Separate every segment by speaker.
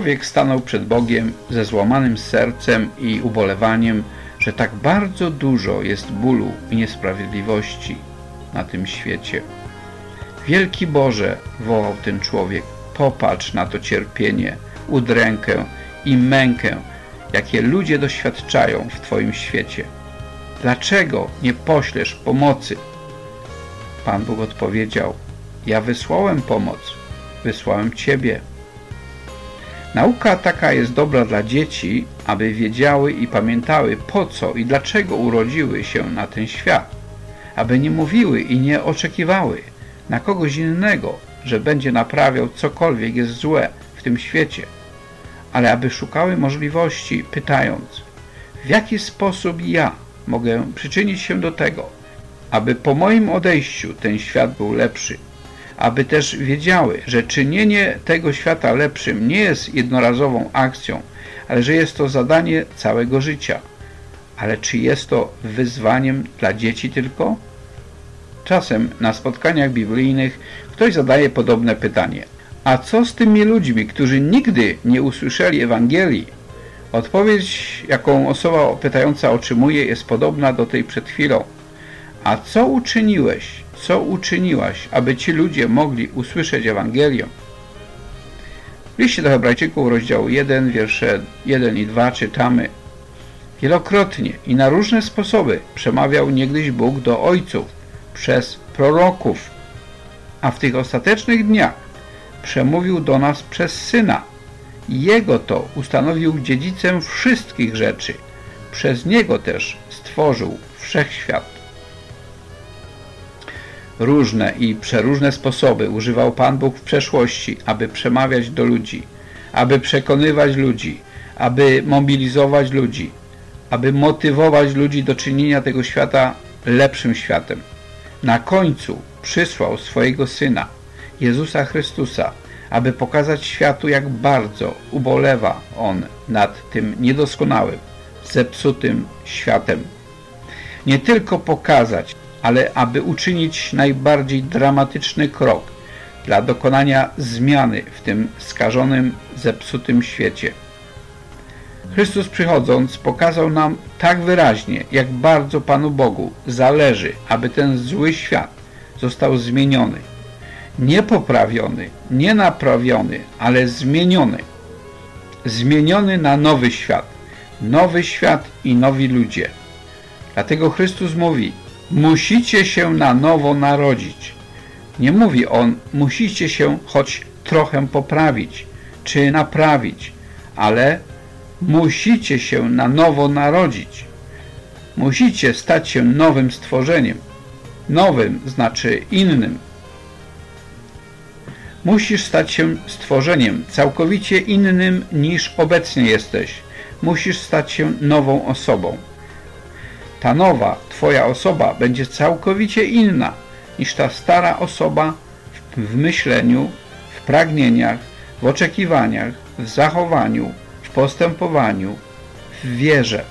Speaker 1: człowiek stanął przed Bogiem ze złamanym sercem i ubolewaniem, że tak bardzo dużo jest bólu i niesprawiedliwości na tym świecie. Wielki Boże, wołał ten człowiek, popatrz na to cierpienie, udrękę i mękę, jakie ludzie doświadczają w Twoim świecie. Dlaczego nie poślesz pomocy? Pan Bóg odpowiedział, ja wysłałem pomoc, wysłałem Ciebie. Nauka taka jest dobra dla dzieci, aby wiedziały i pamiętały, po co i dlaczego urodziły się na ten świat, aby nie mówiły i nie oczekiwały na kogoś innego, że będzie naprawiał cokolwiek jest złe w tym świecie, ale aby szukały możliwości, pytając, w jaki sposób ja mogę przyczynić się do tego, aby po moim odejściu ten świat był lepszy, aby też wiedziały, że czynienie tego świata lepszym nie jest jednorazową akcją, ale że jest to zadanie całego życia. Ale czy jest to wyzwaniem dla dzieci tylko? Czasem na spotkaniach biblijnych ktoś zadaje podobne pytanie. A co z tymi ludźmi, którzy nigdy nie usłyszeli Ewangelii? Odpowiedź, jaką osoba pytająca otrzymuje, jest podobna do tej przed chwilą. A co uczyniłeś, co uczyniłaś, aby ci ludzie mogli usłyszeć Ewangelię? W liście do Hebrajczyków, rozdział 1, wiersze 1 i 2 czytamy: wielokrotnie i na różne sposoby przemawiał niegdyś Bóg do ojców przez proroków, a w tych ostatecznych dniach przemówił do nas przez Syna. Jego to ustanowił dziedzicem wszystkich rzeczy. Przez Niego też stworzył wszechświat. Różne i przeróżne sposoby używał Pan Bóg w przeszłości, aby przemawiać do ludzi, aby przekonywać ludzi, aby mobilizować ludzi, aby motywować ludzi do czynienia tego świata lepszym światem. Na końcu przysłał swojego Syna, Jezusa Chrystusa, aby pokazać światu, jak bardzo ubolewa On nad tym niedoskonałym, zepsutym światem. Nie tylko pokazać, ale aby uczynić najbardziej dramatyczny krok dla dokonania zmiany w tym skażonym, zepsutym świecie. Chrystus przychodząc pokazał nam tak wyraźnie, jak bardzo Panu Bogu zależy, aby ten zły świat został zmieniony. Nie poprawiony, nie naprawiony, ale zmieniony. Zmieniony na nowy świat i nowi ludzie. Dlatego Chrystus mówi, musicie się na nowo narodzić. Nie mówi On, musicie się choć trochę poprawić, czy naprawić, ale musicie się na nowo narodzić. Musicie stać się nowym stworzeniem. Nowym znaczy innym. Musisz stać się stworzeniem całkowicie innym niż obecnie jesteś. Musisz stać się nową osobą. Ta nowa, Twoja osoba będzie całkowicie inna niż ta stara osoba w myśleniu, w pragnieniach, w oczekiwaniach, w zachowaniu, w postępowaniu, w wierze.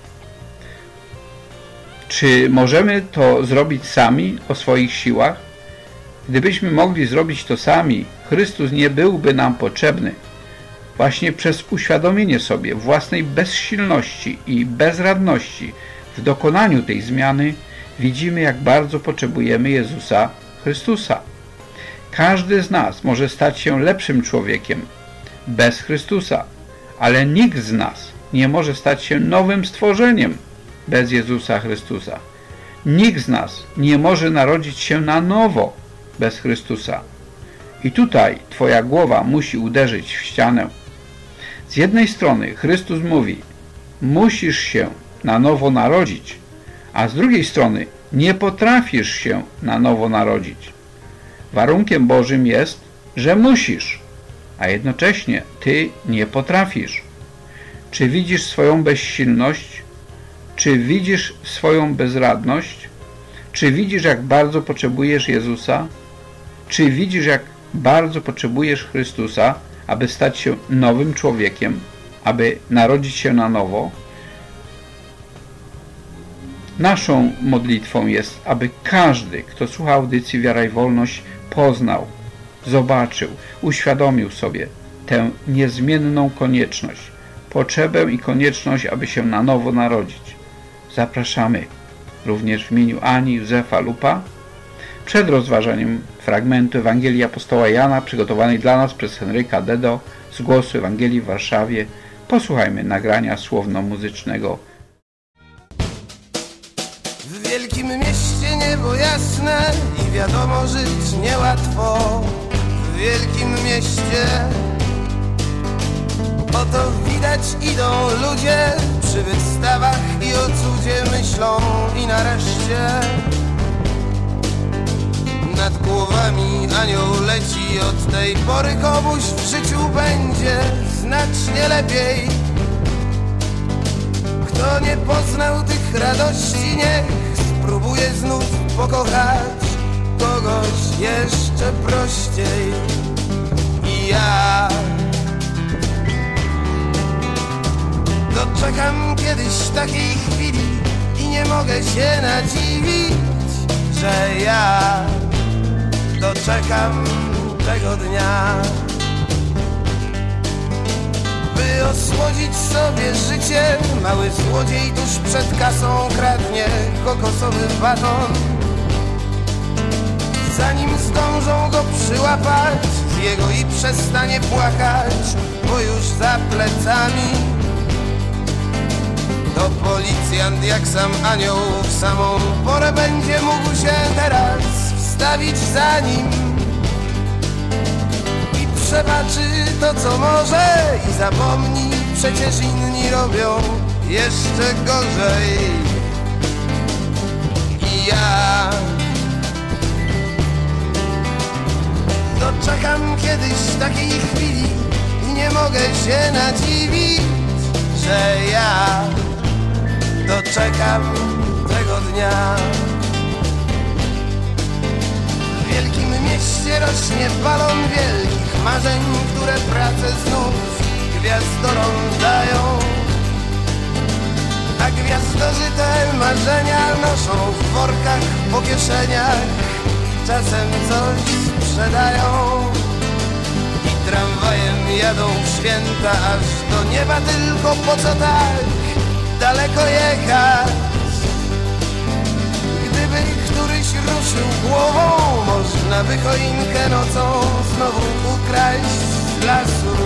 Speaker 1: Czy możemy to zrobić sami o swoich siłach? Gdybyśmy mogli zrobić to sami, Chrystus nie byłby nam potrzebny. Właśnie przez uświadomienie sobie własnej bezsilności i bezradności w dokonaniu tej zmiany widzimy, jak bardzo potrzebujemy Jezusa Chrystusa. Każdy z nas może stać się lepszym człowiekiem bez Chrystusa, ale nikt z nas nie może stać się nowym stworzeniem bez Jezusa Chrystusa. Nikt z nas nie może narodzić się na nowo bez Chrystusa. I tutaj Twoja głowa musi uderzyć w ścianę. Z jednej strony Chrystus mówi, musisz się na nowo narodzić, a z drugiej strony nie potrafisz się na nowo narodzić. Warunkiem Bożym jest, że musisz, a jednocześnie Ty nie potrafisz. Czy widzisz swoją bezsilność? Czy widzisz swoją bezradność? Czy widzisz, jak bardzo potrzebujesz Jezusa? Czy widzisz, jak bardzo potrzebujesz Chrystusa, aby stać się nowym człowiekiem, aby narodzić się na nowo? Naszą modlitwą jest, aby każdy, kto słucha audycji Wiara i Wolność, poznał, zobaczył, uświadomił sobie, tę niezmienną konieczność, potrzebę i konieczność, aby się na nowo narodzić. Zapraszamy również w imieniu Ani Józefa Lupa. Przed rozważaniem fragmentu Ewangelii Apostoła Jana przygotowanej dla nas przez Henryka Dedo z Głosu Ewangelii w Warszawie posłuchajmy nagrania słowno-muzycznego.
Speaker 2: W wielkim mieście niebo jasne i wiadomo żyć niełatwo. W wielkim mieście oto widać idą ludzie przy wystawach i o cudzie myślą i nareszcie nad głowami anioł leci. Od tej pory komuś w życiu będzie znacznie lepiej. Kto nie poznał tych radości, niech spróbuje znów pokochać kogoś jeszcze prościej. I ja doczekam kiedyś takiej chwili i nie mogę się nadziwić, że ja doczekam tego dnia, by osłodzić sobie życie. Mały złodziej tuż przed kasą kradnie kokosowy baton. Zanim zdążą go przyłapać, zje go i przestanie płakać, bo już za plecami to policjant jak sam anioł w samą porę będzie mógł się teraz wstawić za nim i przebaczy to, co może, i zapomni, przecież inni robią jeszcze gorzej. I ja doczekam kiedyś takiej chwili i nie mogę się nadziwić, że ja doczekam tego dnia. W wielkim mieście rośnie balon wielkich marzeń, które pracę znów gwiazdorom dają. A gwiazdorzy te marzenia noszą w workach po kieszeniach, czasem coś sprzedają i tramwajem jadą w święta aż do nieba, tylko po co tak daleko jechać? Gdyby któryś ruszył głową, można by choinkę nocą znowu ukraść z lasu.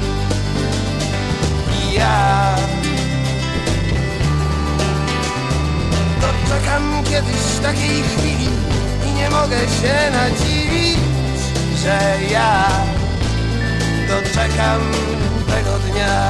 Speaker 2: I ja doczekam kiedyś takiej chwili i nie mogę się nadziwić, że ja doczekam tego dnia.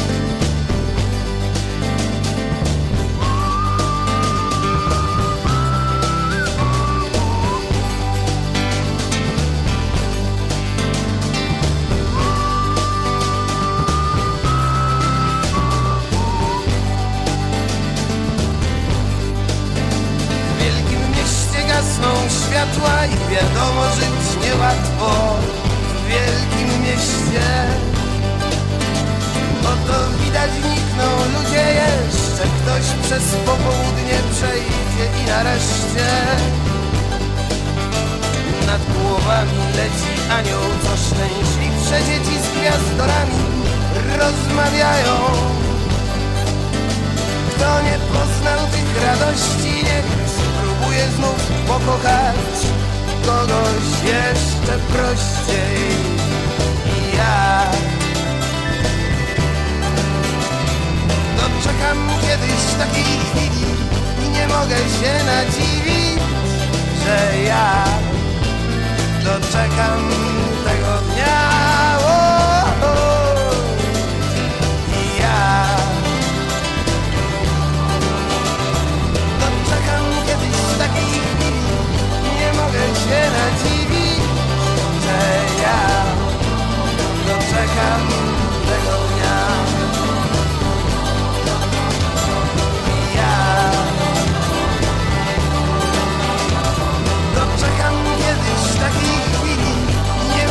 Speaker 2: Gasną światła i wiadomo żyć niełatwo w wielkim mieście. Oto widać nikną ludzie jeszcze, ktoś przez popołudnie przejdzie i nareszcie nad głowami leci anioł, co szczęśliwsze dzieci z gwiazdorami rozmawiają. Kto nie poznał tych radości, niech spróbuję znów pokochać kogoś jeszcze prościej. I ja doczekam kiedyś takiej chwili i nie mogę się nadziwić, że ja doczekam tego dnia. I ja doczekam kiedyś takiej chwili i nie mogę się nadziwić, że ja doczekam tego dnia. I ja doczekam kiedyś takiej chwili i nie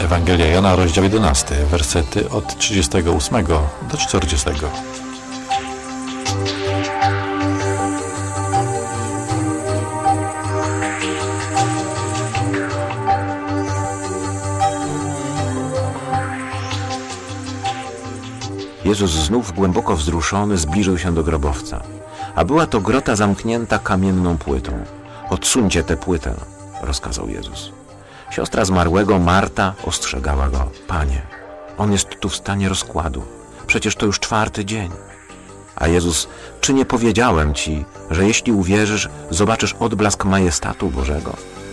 Speaker 3: Ewangelia Jana, rozdział 11, wersety od 38 do 40.
Speaker 4: Jezus znów głęboko wzruszony zbliżył się do grobowca, a była to grota zamknięta kamienną płytą. Odsuńcie tę płytę, rozkazał Jezus. Siostra zmarłego, Marta, ostrzegała go. Panie, on jest tu w stanie rozkładu. Przecież to już 4. dzień. A Jezus, czy nie powiedziałem ci, że jeśli uwierzysz, zobaczysz odblask majestatu Bożego?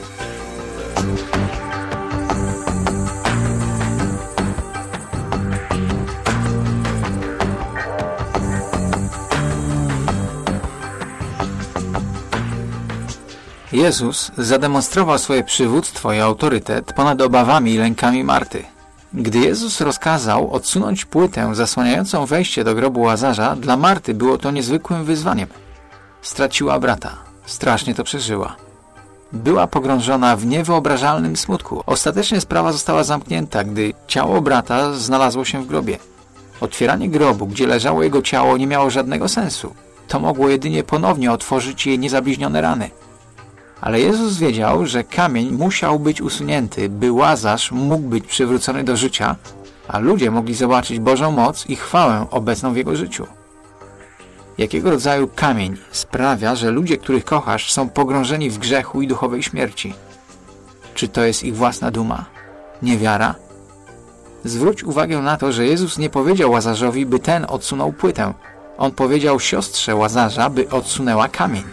Speaker 5: Jezus zademonstrował swoje przywództwo i autorytet ponad obawami i lękami Marty. Gdy Jezus rozkazał odsunąć płytę zasłaniającą wejście do grobu Łazarza, dla Marty było to niezwykłym wyzwaniem. Straciła brata. Strasznie to przeżyła. Była pogrążona w niewyobrażalnym smutku. Ostatecznie sprawa została zamknięta, gdy ciało brata znalazło się w grobie. Otwieranie grobu, gdzie leżało jego ciało, nie miało żadnego sensu. To mogło jedynie ponownie otworzyć jej niezabliźnione rany. Ale Jezus wiedział, że kamień musiał być usunięty, by Łazarz mógł być przywrócony do życia, a ludzie mogli zobaczyć Bożą moc i chwałę obecną w jego życiu. Jakiego rodzaju kamień sprawia, że ludzie, których kochasz, są pogrążeni w grzechu i duchowej śmierci? Czy to jest ich własna duma? Niewiara? Zwróć uwagę na to, że Jezus nie powiedział Łazarzowi, by ten odsunął płytę. On powiedział siostrze Łazarza, by odsunęła kamień.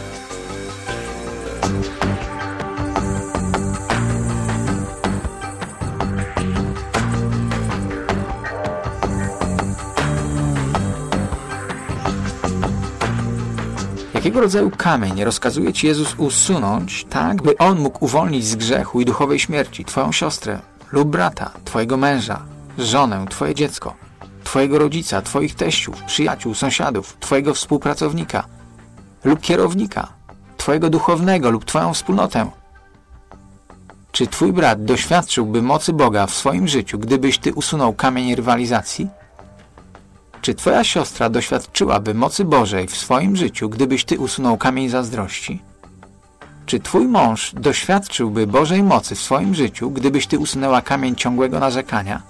Speaker 5: Jakiego rodzaju kamień rozkazuje ci Jezus usunąć, tak by on mógł uwolnić z grzechu i duchowej śmierci twoją siostrę lub brata, twojego męża, żonę, twoje dziecko, twojego rodzica, twoich teściów, przyjaciół, sąsiadów, twojego współpracownika lub kierownika, twojego duchownego lub twoją wspólnotę? Czy twój brat doświadczyłby mocy Boga w swoim życiu, gdybyś ty usunął kamień rywalizacji? Czy twoja siostra doświadczyłaby mocy Bożej w swoim życiu, gdybyś ty usunął kamień zazdrości? Czy twój mąż doświadczyłby Bożej mocy w swoim życiu, gdybyś ty usunęła kamień ciągłego narzekania?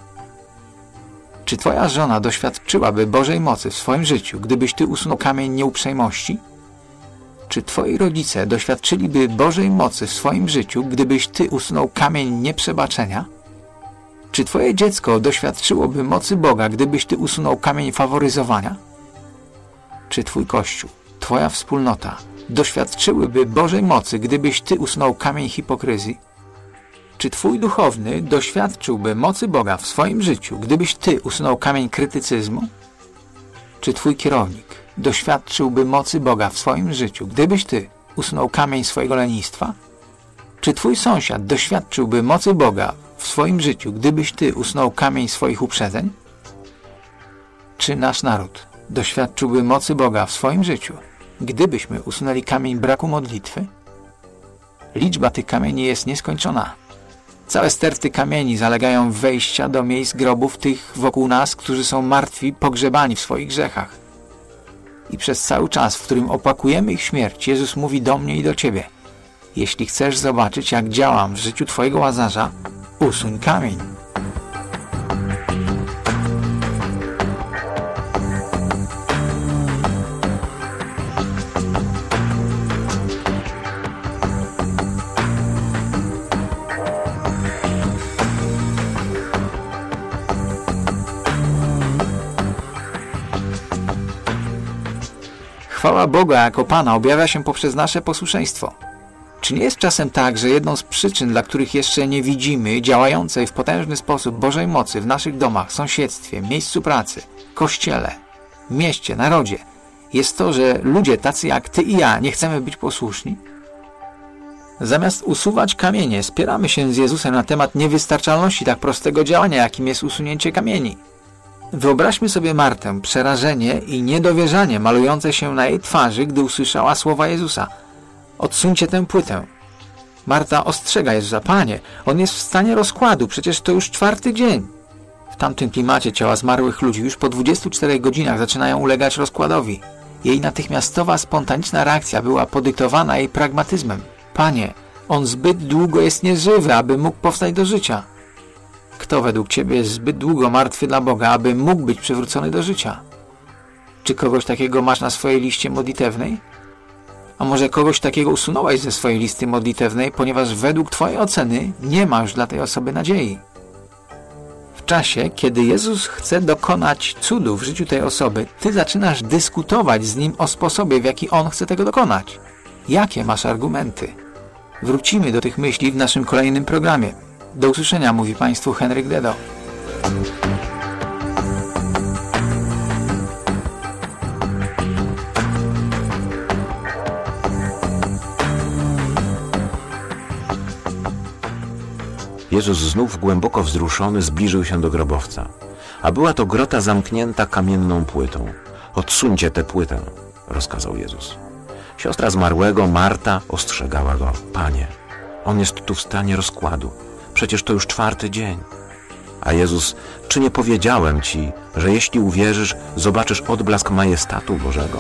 Speaker 5: Czy twoja żona doświadczyłaby Bożej mocy w swoim życiu, gdybyś ty usunął kamień nieuprzejmości? Czy twoi rodzice doświadczyliby Bożej mocy w swoim życiu, gdybyś ty usunął kamień nieprzebaczenia? Czy twoje dziecko doświadczyłoby mocy Boga, gdybyś ty usunął kamień faworyzowania? Czy twój Kościół, twoja wspólnota doświadczyłyby Bożej mocy, gdybyś ty usunął kamień hipokryzji? Czy twój duchowny doświadczyłby mocy Boga w swoim życiu, gdybyś ty usunął kamień krytycyzmu? Czy twój kierownik doświadczyłby mocy Boga w swoim życiu, gdybyś ty usunął kamień swojego lenistwa? Czy twój sąsiad doświadczyłby mocy Boga w swoim życiu, gdybyś ty usunął kamień swoich uprzedzeń? Czy nasz naród doświadczyłby mocy Boga w swoim życiu, gdybyśmy usunęli kamień braku modlitwy? Liczba tych kamieni jest nieskończona. Całe sterty kamieni zalegają wejścia do miejsc grobów tych wokół nas, którzy są martwi, pogrzebani w swoich grzechach. I przez cały czas, w którym opłakujemy ich śmierć, Jezus mówi do mnie i do ciebie: jeśli chcesz zobaczyć, jak działam w życiu twojego Łazarza, usuń kamień. Chwała Boga jako Pana objawia się poprzez nasze posłuszeństwo. Czy nie jest czasem tak, że jedną z przyczyn, dla których jeszcze nie widzimy działającej w potężny sposób Bożej mocy w naszych domach, sąsiedztwie, miejscu pracy, kościele, mieście, narodzie, jest to, że ludzie tacy jak ty i ja nie chcemy być posłuszni? Zamiast usuwać kamienie, spieramy się z Jezusem na temat niewystarczalności tak prostego działania, jakim jest usunięcie kamieni. Wyobraźmy sobie Martę, przerażenie i niedowierzanie malujące się na jej twarzy, gdy usłyszała słowa Jezusa: odsuńcie tę płytę. Marta ostrzega Jezusa: Panie, on jest w stanie rozkładu, przecież to już 4. dzień. W tamtym klimacie ciała zmarłych ludzi już po 24 godzinach zaczynają ulegać rozkładowi. Jej natychmiastowa, spontaniczna reakcja była podyktowana jej pragmatyzmem. Panie, on zbyt długo jest nieżywy, aby mógł powstać do życia. Kto według Ciebie jest zbyt długo martwy dla Boga, aby mógł być przywrócony do życia? Czy kogoś takiego masz na swojej liście modlitewnej? A może kogoś takiego usunąłeś ze swojej listy modlitewnej, ponieważ według Twojej oceny nie ma już dla tej osoby nadziei? W czasie, kiedy Jezus chce dokonać cudu w życiu tej osoby, Ty zaczynasz dyskutować z Nim o sposobie, w jaki On chce tego dokonać. Jakie masz argumenty? Wrócimy do tych myśli w naszym kolejnym programie. Do usłyszenia, mówi Państwu Henryk Dedo.
Speaker 4: Jezus znów głęboko wzruszony zbliżył się do grobowca. A była to grota zamknięta kamienną płytą. Odsuńcie tę płytę, rozkazał Jezus. Siostra zmarłego, Marta, ostrzegała go. Panie, on jest tu w stanie rozkładu. Przecież to już 4. dzień. A Jezus: czy nie powiedziałem Ci, że jeśli uwierzysz, zobaczysz odblask majestatu Bożego?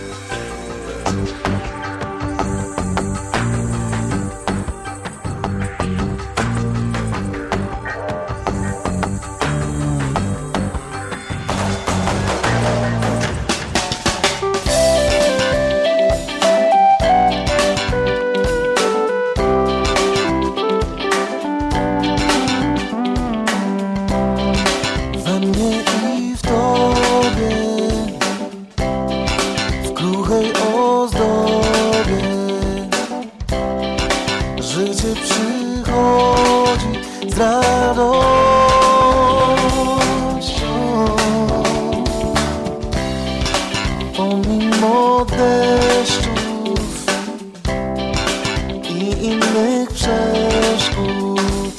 Speaker 2: Pomimo deszczów i innych przeszkód,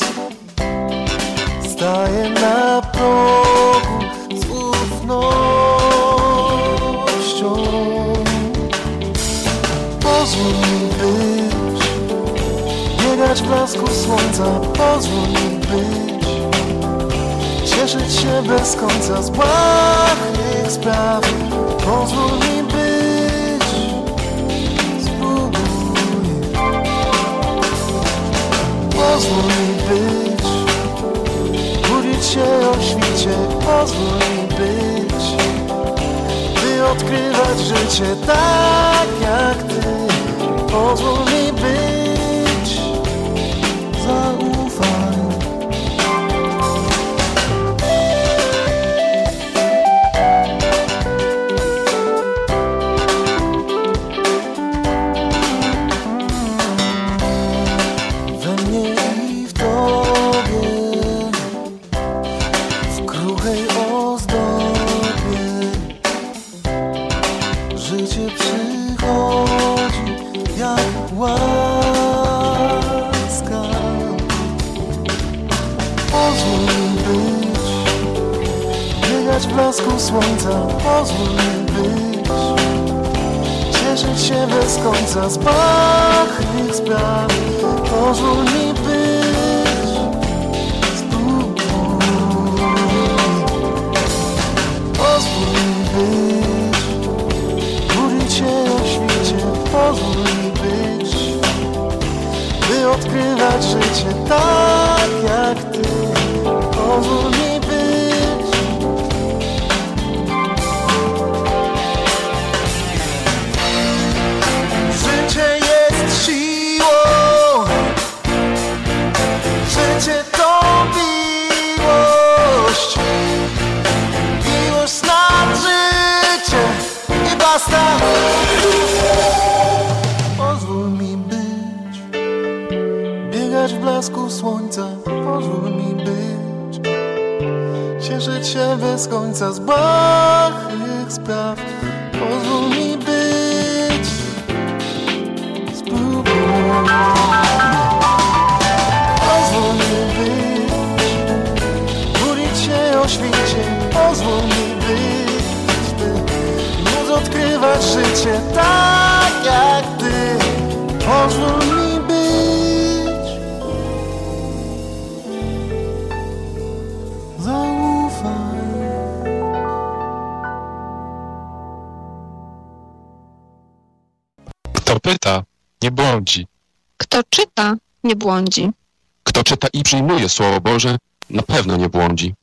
Speaker 2: staję na progu z ufnością. Pozwól mi być, biegać w blasku słońca. Pozwól mi być, cieszyć się bez końca z błahych spraw. Pozwól mi być, spróbuj. Pozwól mi być, budzić się o świcie. Pozwól mi być, by odkrywać życie tak jak Ty. Pozwól mi być, zaufaj. Życie przychodzi jak łaska. Pozwól mi być, biegać w blasku słońca. Pozwól mi być, cieszyć się bez końca z błahych spraw. Pozwól mi być, spróbuj. Pozwól mi być, budzić się o świcie. Pozwól mi być, by odkrywać życie tak jak Ty. Pozwól mi być. Życie jest siłą, życie to miłość. Miłość nad życie i basta. Pozwól mi być, biegać w blasku słońca. Pozwól mi być, cieszyć się bez końca z błahych spraw. Pozwól mi być, spróbuj. Pozwól mi być, budzić się o świcie. Pozwól mi być, by móc odkrywać życie tak jak Ty. Pozwól mi być.
Speaker 6: pyta, nie błądzi.
Speaker 7: Kto czyta, nie błądzi.
Speaker 6: Kto czyta i przyjmuje Słowo Boże, na pewno nie błądzi.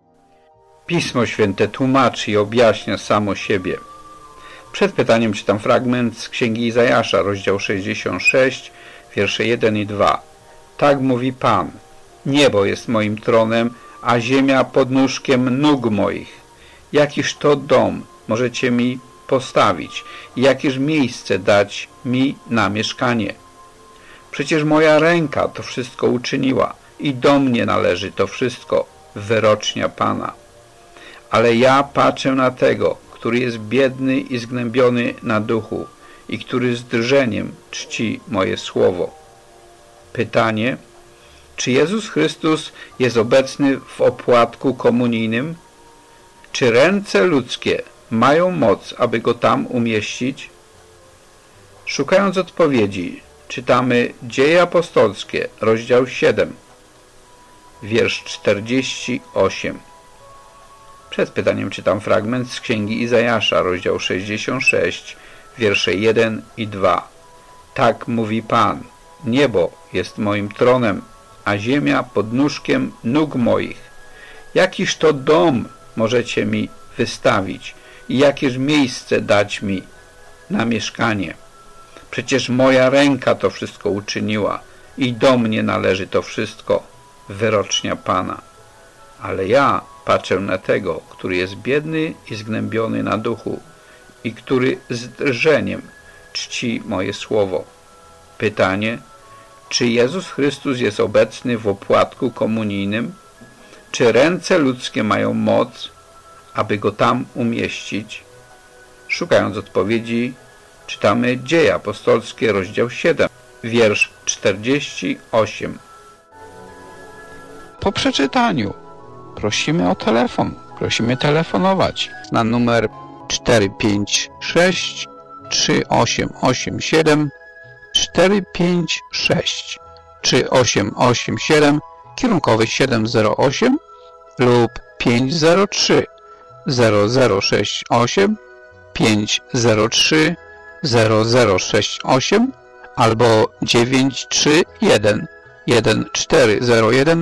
Speaker 1: Pismo Święte tłumaczy i objaśnia samo siebie. Przed pytaniem czytam fragment z Księgi Izajasza, rozdział 66, wiersze 1 i 2. Tak mówi Pan: niebo jest moim tronem, a ziemia podnóżkiem nóg moich. Jakiż to dom możecie mi postawić i jakież miejsce dać mi na mieszkanie? Przecież moja ręka to wszystko uczyniła i do mnie należy to wszystko, wyrocznia Pana. Ale ja patrzę na tego, który jest biedny i zgnębiony na duchu i który z drżeniem czci moje słowo. Pytanie: czy Jezus Chrystus jest obecny w opłatku komunijnym? Czy ręce ludzkie mają moc, aby Go tam umieścić? Szukając odpowiedzi, czytamy Dzieje Apostolskie, rozdział 7, wiersz 48. Przed pytaniem czytam fragment z Księgi Izajasza, rozdział 66, wiersze 1 i 2. Tak mówi Pan: niebo jest moim tronem, a ziemia podnóżkiem nóg moich. Jakiż to dom możecie mi wystawić i jakież miejsce dać mi na mieszkanie? Przecież moja ręka to wszystko uczyniła i do mnie należy to wszystko, wyrocznia Pana. Ale ja patrzę na tego, który jest biedny i zgnębiony na duchu i który z drżeniem czci moje słowo. Pytanie: czy Jezus Chrystus jest obecny w opłatku komunijnym? Czy ręce ludzkie mają moc, aby Go tam umieścić? Szukając odpowiedzi, czytamy Dzieje Apostolskie, rozdział 7, wiersz 48. Po przeczytaniu prosimy o telefon. Prosimy telefonować na numer 456 3887 456 3887 kierunkowy 708 lub 503 0068 503 0068 albo 931 1401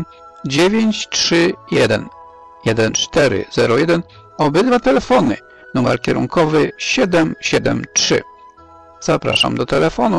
Speaker 1: 931 1401. Obydwa telefony. Numer kierunkowy 773. Zapraszam do telefonu.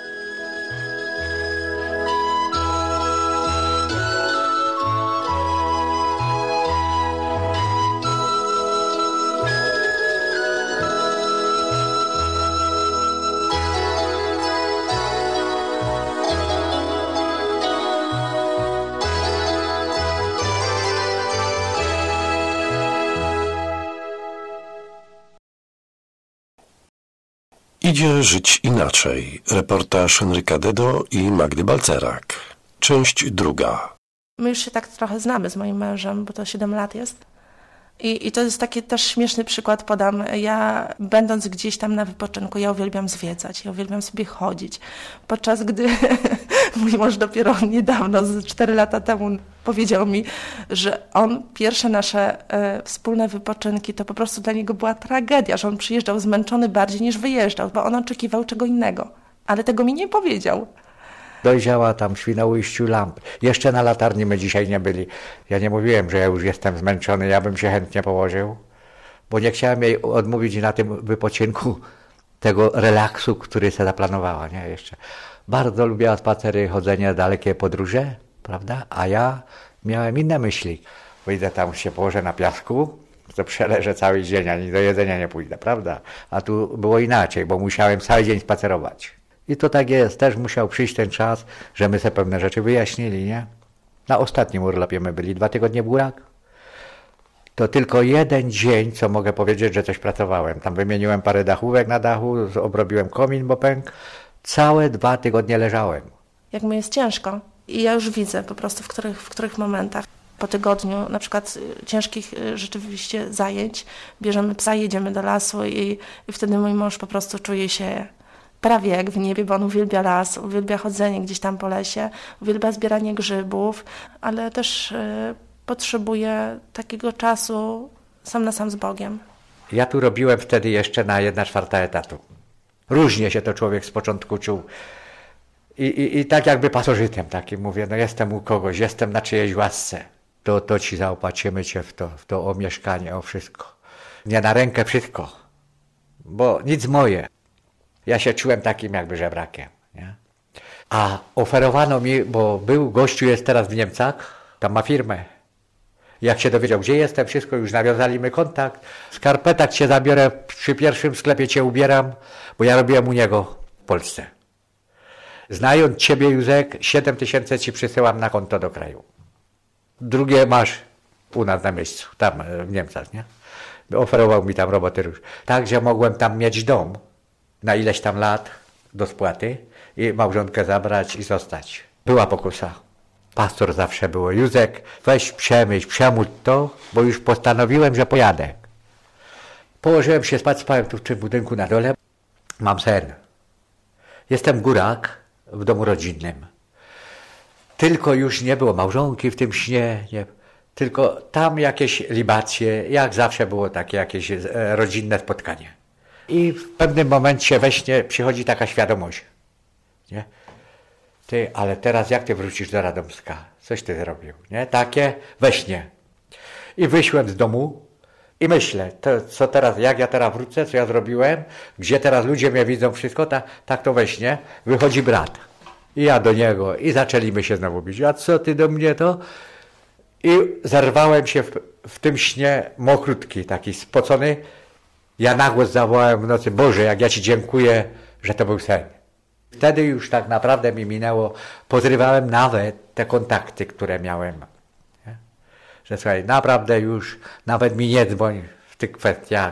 Speaker 8: Idzie żyć inaczej. Reportaż Henryka Dedo i Magdy Balcerak. Część druga.
Speaker 9: My już się tak trochę znamy z moim mężem, bo to 7 lat jest. I to jest taki też śmieszny przykład podam. Ja będąc gdzieś tam na wypoczynku, ja uwielbiam zwiedzać, ja uwielbiam sobie chodzić. Podczas gdy mój mąż dopiero niedawno, z 4 lata temu powiedział mi, że on pierwsze nasze wspólne wypoczynki to po prostu dla niego była tragedia, że on przyjeżdżał zmęczony bardziej niż wyjeżdżał, bo on oczekiwał czego innego. Ale tego mi nie powiedział.
Speaker 10: Dojrzała tam w Świnoujściu lamp. Jeszcze na latarni my dzisiaj nie byli. Ja nie mówiłem, że ja już jestem zmęczony, ja bym się chętnie położył, bo nie chciałem jej odmówić na tym wypoczynku tego relaksu, który sobie zaplanowała, nie? Jeszcze. Bardzo lubiła spacery, chodzenie, dalekie podróże, prawda? A ja miałem inne myśli. Wyjdę tam, się położę na piasku, to przeleżę cały dzień, ani do jedzenia nie pójdę, prawda? A tu było inaczej, bo musiałem cały dzień spacerować. I to tak jest, też musiał przyjść ten czas, że my sobie pewne rzeczy wyjaśnili, nie? Na ostatnim urlopie my byli 2 tygodnie burak. To tylko 1 dzień, co mogę powiedzieć, że coś pracowałem. Tam wymieniłem parę dachówek na dachu, obrobiłem komin, bo pękł. Całe 2 tygodnie leżałem.
Speaker 9: Jak mi jest ciężko i ja już widzę po prostu w których momentach. Po tygodniu na przykład ciężkich rzeczywiście zajęć, bierzemy psa, jedziemy do lasu i wtedy mój mąż po prostu czuje się prawie jak w niebie, bo on uwielbia las, uwielbia chodzenie gdzieś tam po lesie, uwielbia zbieranie grzybów, ale też potrzebuje takiego czasu sam na sam z Bogiem.
Speaker 10: Ja tu robiłem wtedy jeszcze na 1/4 etatu. Różnie się to człowiek z początku czuł. I tak jakby pasożytem takim mówię, no jestem u kogoś, jestem na czyjejś łasce. To ci zaopatrzymy cię w to o mieszkanie, o wszystko. Nie na rękę wszystko, bo nic moje. Ja się czułem takim jakby żebrakiem. Nie? A oferowano mi, bo był gościu, jest teraz w Niemcach, tam ma firmę. Jak się dowiedział, gdzie jestem, wszystko, już nawiązaliśmy kontakt. W skarpetach cię zabiorę, przy pierwszym sklepie cię ubieram, bo ja robiłem u niego w Polsce. Znając ciebie, Józek, 7000 ci przysyłam na konto do kraju. Drugie masz u nas na miejscu, tam w Niemcach, nie? Oferował mi tam roboty róż. Także mogłem tam mieć dom na ileś tam lat do spłaty i małżonkę zabrać i zostać. Była pokusa. Pastor zawsze było, Józek, weź przemyśl, przemódl to, bo już postanowiłem, że pojadę. Położyłem się spać, spałem tu w tym budynku na dole. Mam sen. Jestem górak w domu rodzinnym. Tylko już nie było małżonki w tym śnie, nie. Tylko tam jakieś libacje, jak zawsze było takie jakieś rodzinne spotkanie. I w pewnym momencie we śnie przychodzi taka świadomość. Nie? Ty, ale teraz jak ty wrócisz do Radomska? Coś ty zrobił, nie? Takie we śnie. I wyszłem z domu i myślę, co teraz, jak ja teraz wrócę, co ja zrobiłem, gdzie teraz ludzie mnie widzą, wszystko, tak to we śnie. Wychodzi brat. I ja do niego i zaczęliśmy się znowu bić. A co ty do mnie to? I zerwałem się w tym śnie mokrótki, taki spocony. Ja nagłos zawołałem w nocy, Boże, jak ja ci dziękuję, że to był sen. Wtedy już tak naprawdę mi minęło, pozrywałem nawet te kontakty, które miałem. Nie? Że słuchaj, naprawdę już, nawet mi nie dzwoń w tych kwestiach.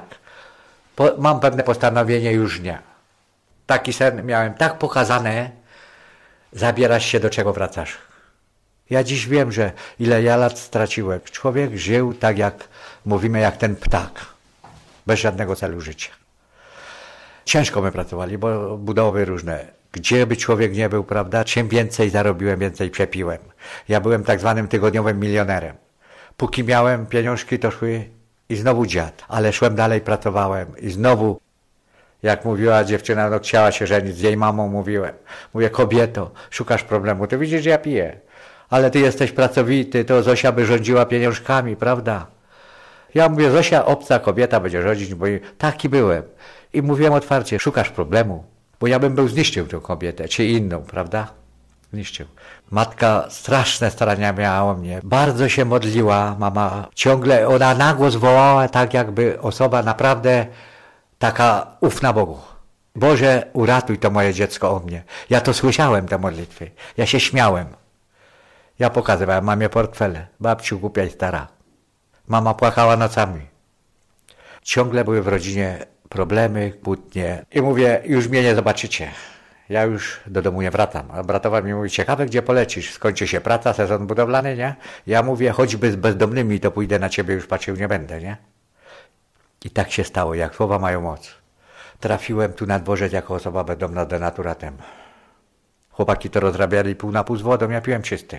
Speaker 10: Mam pewne postanowienie, już nie. Taki sen miałem tak pokazane, zabierasz się, do czego wracasz. Ja dziś wiem, że ile ja lat straciłem. Człowiek żył tak jak, mówimy, jak ten ptak. Bez żadnego celu życia. Ciężko my pracowali, bo budowy różne. Gdzie by człowiek nie był, prawda? Czym więcej zarobiłem, więcej przepiłem. Ja byłem tak zwanym tygodniowym milionerem. Póki miałem pieniążki, to szły i znowu dziad. Ale szłem dalej, pracowałem i znowu, jak mówiła dziewczyna, no chciała się żenić, z jej mamą mówiłem. Mówię, kobieto, szukasz problemu, ty widzisz, że ja piję. Ale ty jesteś pracowity, to Zosia by rządziła pieniążkami, prawda? Ja mówię, Zosia, obca kobieta będzie rządzić, bo taki byłem. I mówiłem otwarcie, szukasz problemu, bo ja bym zniszczył tę kobietę, czy inną, prawda? Zniszczył. Matka straszne starania miała o mnie. Bardzo się modliła, mama. Ciągle ona nagłos wołała, tak jakby osoba naprawdę taka ufna Bogu. Boże, uratuj to moje dziecko o mnie. Ja to słyszałem, te modlitwy. Ja się śmiałem. Ja pokazywałem mamie portfele. Babciu, głupia i stara. Mama płakała nocami. Ciągle były w rodzinie problemy, kłótnie. I mówię, już mnie nie zobaczycie. Ja już do domu nie wracam. A bratowa mi mówi, ciekawe, gdzie polecisz? Skończy się praca, sezon budowlany, nie? Ja mówię, choćby z bezdomnymi, to pójdę na ciebie, już patrzył nie będę, nie? I tak się stało, jak słowa mają moc. Trafiłem tu na dworzec jako osoba bezdomna z denaturatem. Chłopaki to rozrabiali pół na pół z wodą, ja piłem czysty.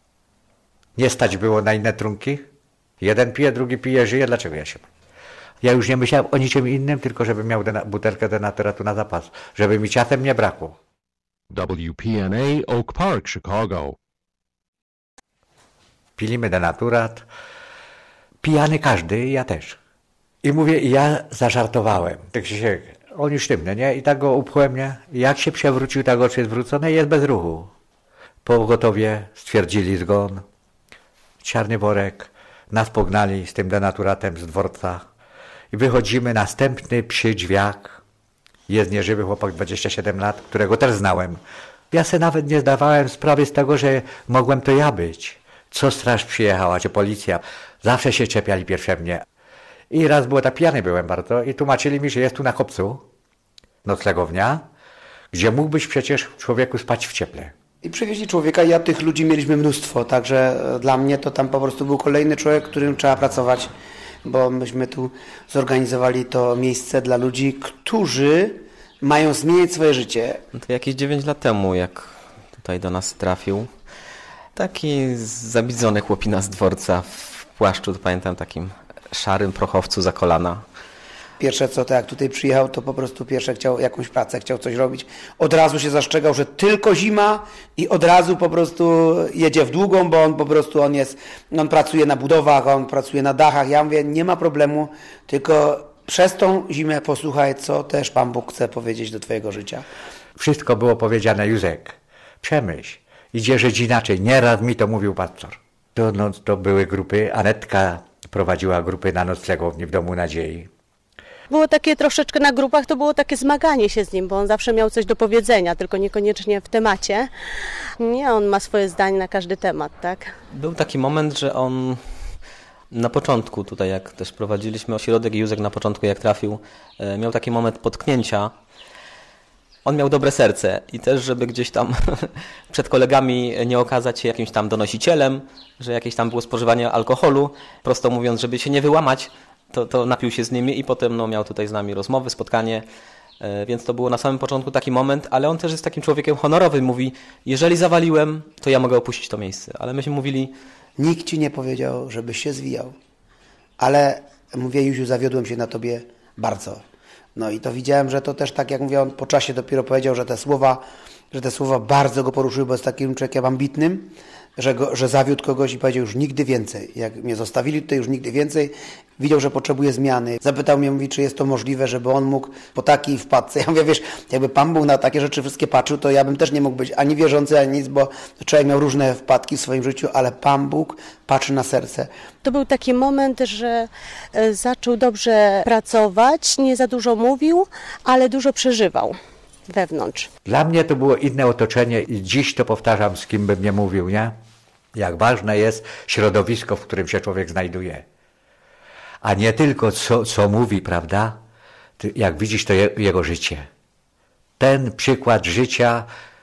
Speaker 10: Nie stać było na inne trunki. Jeden pije, drugi pije, żyje, dlaczego ja się... Ja już nie myślałem o niczym innym, tylko żebym miał butelkę denaturatu na zapas, żeby mi czasem nie brakło.
Speaker 11: WPNA Oak Park, Chicago.
Speaker 10: Pilimy denaturat. Pijany każdy, ja też. I mówię, ja zażartowałem. Tak się, on już sztywny, nie? I tak go upchłem, nie? I jak się przewrócił, tak oczy zwrócone, jest bez ruchu. Pogotowie stwierdzili zgon. Czarny worek. Nas pognali z tym denaturatem z dworca. I wychodzimy, następny przy drzwiach. Jest nieżywy chłopak, 27 lat, którego też znałem. Ja se nawet nie zdawałem sprawy z tego, że mogłem to ja być. Co straż przyjechała, czy policja. Zawsze się czepiali pierwsze mnie. I raz było tak, pijany byłem bardzo i tłumaczyli mi, że jest tu na kopcu noclegownia, gdzie mógłbyś przecież człowieku spać w cieple.
Speaker 12: I przywieźli człowieka i ja tych ludzi mieliśmy mnóstwo, także dla mnie to tam po prostu był kolejny człowiek, którym trzeba pracować, bo myśmy tu zorganizowali to miejsce dla ludzi, którzy mają zmienić swoje życie.
Speaker 13: No to jakieś 9 lat temu, jak tutaj do nas trafił, taki zabidzony chłopina z dworca w płaszczu, to pamiętam, takim szarym prochowcu za kolana.
Speaker 12: Pierwsze co, to jak tutaj przyjechał, to po prostu pierwsze chciał jakąś pracę, chciał coś robić. Od razu się zastrzegał, że tylko zima i od razu po prostu jedzie w długą, bo on po prostu on pracuje na budowach, on pracuje na dachach. Ja mówię, nie ma problemu, tylko przez tą zimę posłuchaj, co też Pan Bóg chce powiedzieć do twojego życia.
Speaker 10: Wszystko było powiedziane, Józek, przemyśl, idzie żyć inaczej. Nieraz mi to mówił pastor. To były grupy, Anetka prowadziła grupy na noclegowni w Domu Nadziei.
Speaker 14: Było takie troszeczkę na grupach, to było takie zmaganie się z nim, bo on zawsze miał coś do powiedzenia, tylko niekoniecznie w temacie. Nie, on ma swoje zdanie na każdy temat, tak?
Speaker 13: Był taki moment, że on na początku tutaj, jak też prowadziliśmy ośrodek i Józek na początku jak trafił, miał taki moment potknięcia. On miał dobre serce i też, żeby gdzieś tam przed kolegami nie okazać się jakimś tam donosicielem, że jakieś tam było spożywanie alkoholu, prosto mówiąc, żeby się nie wyłamać, to napił się z nimi i potem miał tutaj z nami rozmowy, spotkanie, więc to było na samym początku taki moment, ale on też jest takim człowiekiem honorowym, mówi, jeżeli zawaliłem, to ja mogę opuścić to miejsce, ale myśmy mówili...
Speaker 12: Nikt ci nie powiedział, żebyś się zwijał, ale mówię, Józiu, zawiodłem się na tobie bardzo. No i to widziałem, że to też tak, jak mówię, on po czasie dopiero powiedział, że te słowa bardzo go poruszyły, bo jest takim człowiekiem ambitnym, że zawiódł kogoś i powiedział już nigdy więcej. Jak mnie zostawili tutaj, już nigdy więcej. Widział, że potrzebuje zmiany. Zapytał mnie, mówi, czy jest to możliwe, żeby on mógł po takiej wpadce. Ja mówię, wiesz, jakby Pan Bóg na takie rzeczy wszystkie patrzył, to ja bym też nie mógł być ani wierzący, ani nic, bo człowiek miał różne wpadki w swoim życiu, ale Pan Bóg patrzy na serce.
Speaker 14: To był taki moment, że zaczął dobrze pracować, nie za dużo mówił, ale dużo przeżywał wewnątrz.
Speaker 10: Dla mnie to było inne otoczenie i dziś to powtarzam, z kim bym nie mówił, nie? Jak ważne jest środowisko, w którym się człowiek znajduje. A nie tylko co mówi, prawda? Jak widzisz, to jego życie. Ten przykład życia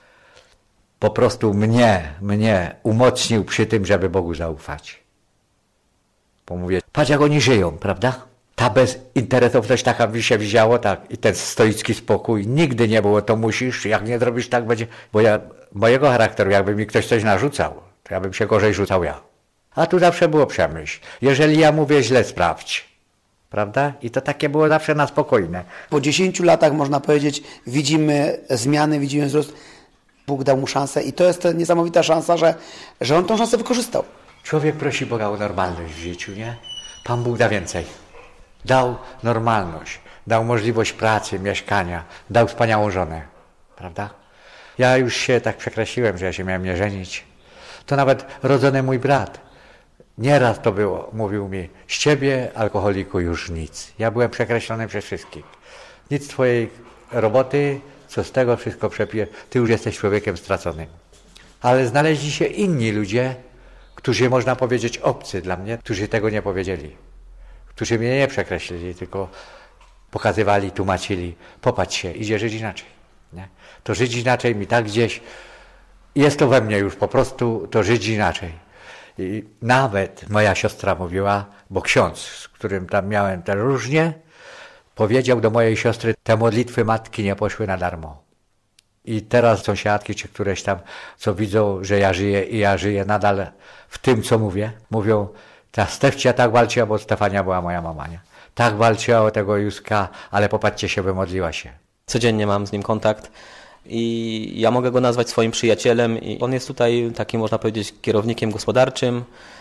Speaker 10: po prostu mnie umocnił przy tym, żeby Bogu zaufać. Bo mówię, patrz jak oni żyją, prawda? Ta bezinteresowność taka mi się widziało, tak, i ten stoicki spokój, nigdy nie było, to musisz, jak nie zrobisz tak będzie, bo mojego charakteru, jakby mi ktoś coś narzucał, to ja bym się gorzej rzucał ja. A tu zawsze było przemyśl. Jeżeli ja mówię źle, sprawdź. Prawda? I to takie było zawsze na spokojne.
Speaker 12: Po 10 latach, można powiedzieć, widzimy zmiany, widzimy wzrost. Bóg dał mu szansę i to jest ta niesamowita szansa, że on tą szansę wykorzystał.
Speaker 10: Człowiek prosi Boga o normalność w życiu, nie? Pan Bóg da więcej. Dał normalność, dał możliwość pracy, mieszkania, dał wspaniałą żonę. Prawda? Ja już się tak przekreśliłem, że ja się miałem nie żenić. To nawet rodzony mój brat. Nieraz to było, mówił mi, z ciebie, alkoholiku, już nic. Ja byłem przekreślony przez wszystkich. Nic twojej roboty, co z tego wszystko przepije, ty już jesteś człowiekiem straconym. Ale znaleźli się inni ludzie, którzy, można powiedzieć, obcy dla mnie, którzy tego nie powiedzieli. Którzy mnie nie przekreślili, tylko pokazywali, tłumaczyli. Popatrz się, idzie żyć inaczej. Nie? To żyć inaczej mi tak gdzieś, jest to we mnie już po prostu, to żyć inaczej. I nawet moja siostra mówiła, bo ksiądz, z którym tam miałem te różnie, powiedział do mojej siostry, te modlitwy matki nie poszły na darmo. I teraz sąsiadki, czy któreś tam, co widzą, że ja żyję i ja żyję nadal w tym, co mówię, mówią, ta Stefcia tak walczyła, bo Stefania była moja mama, nie? Tak walczyła o tego Józka, ale popatrzcie się, wymodliła się.
Speaker 13: Codziennie mam z nim kontakt i ja mogę go nazwać swoim przyjacielem i on jest tutaj takim, można powiedzieć, kierownikiem gospodarczym,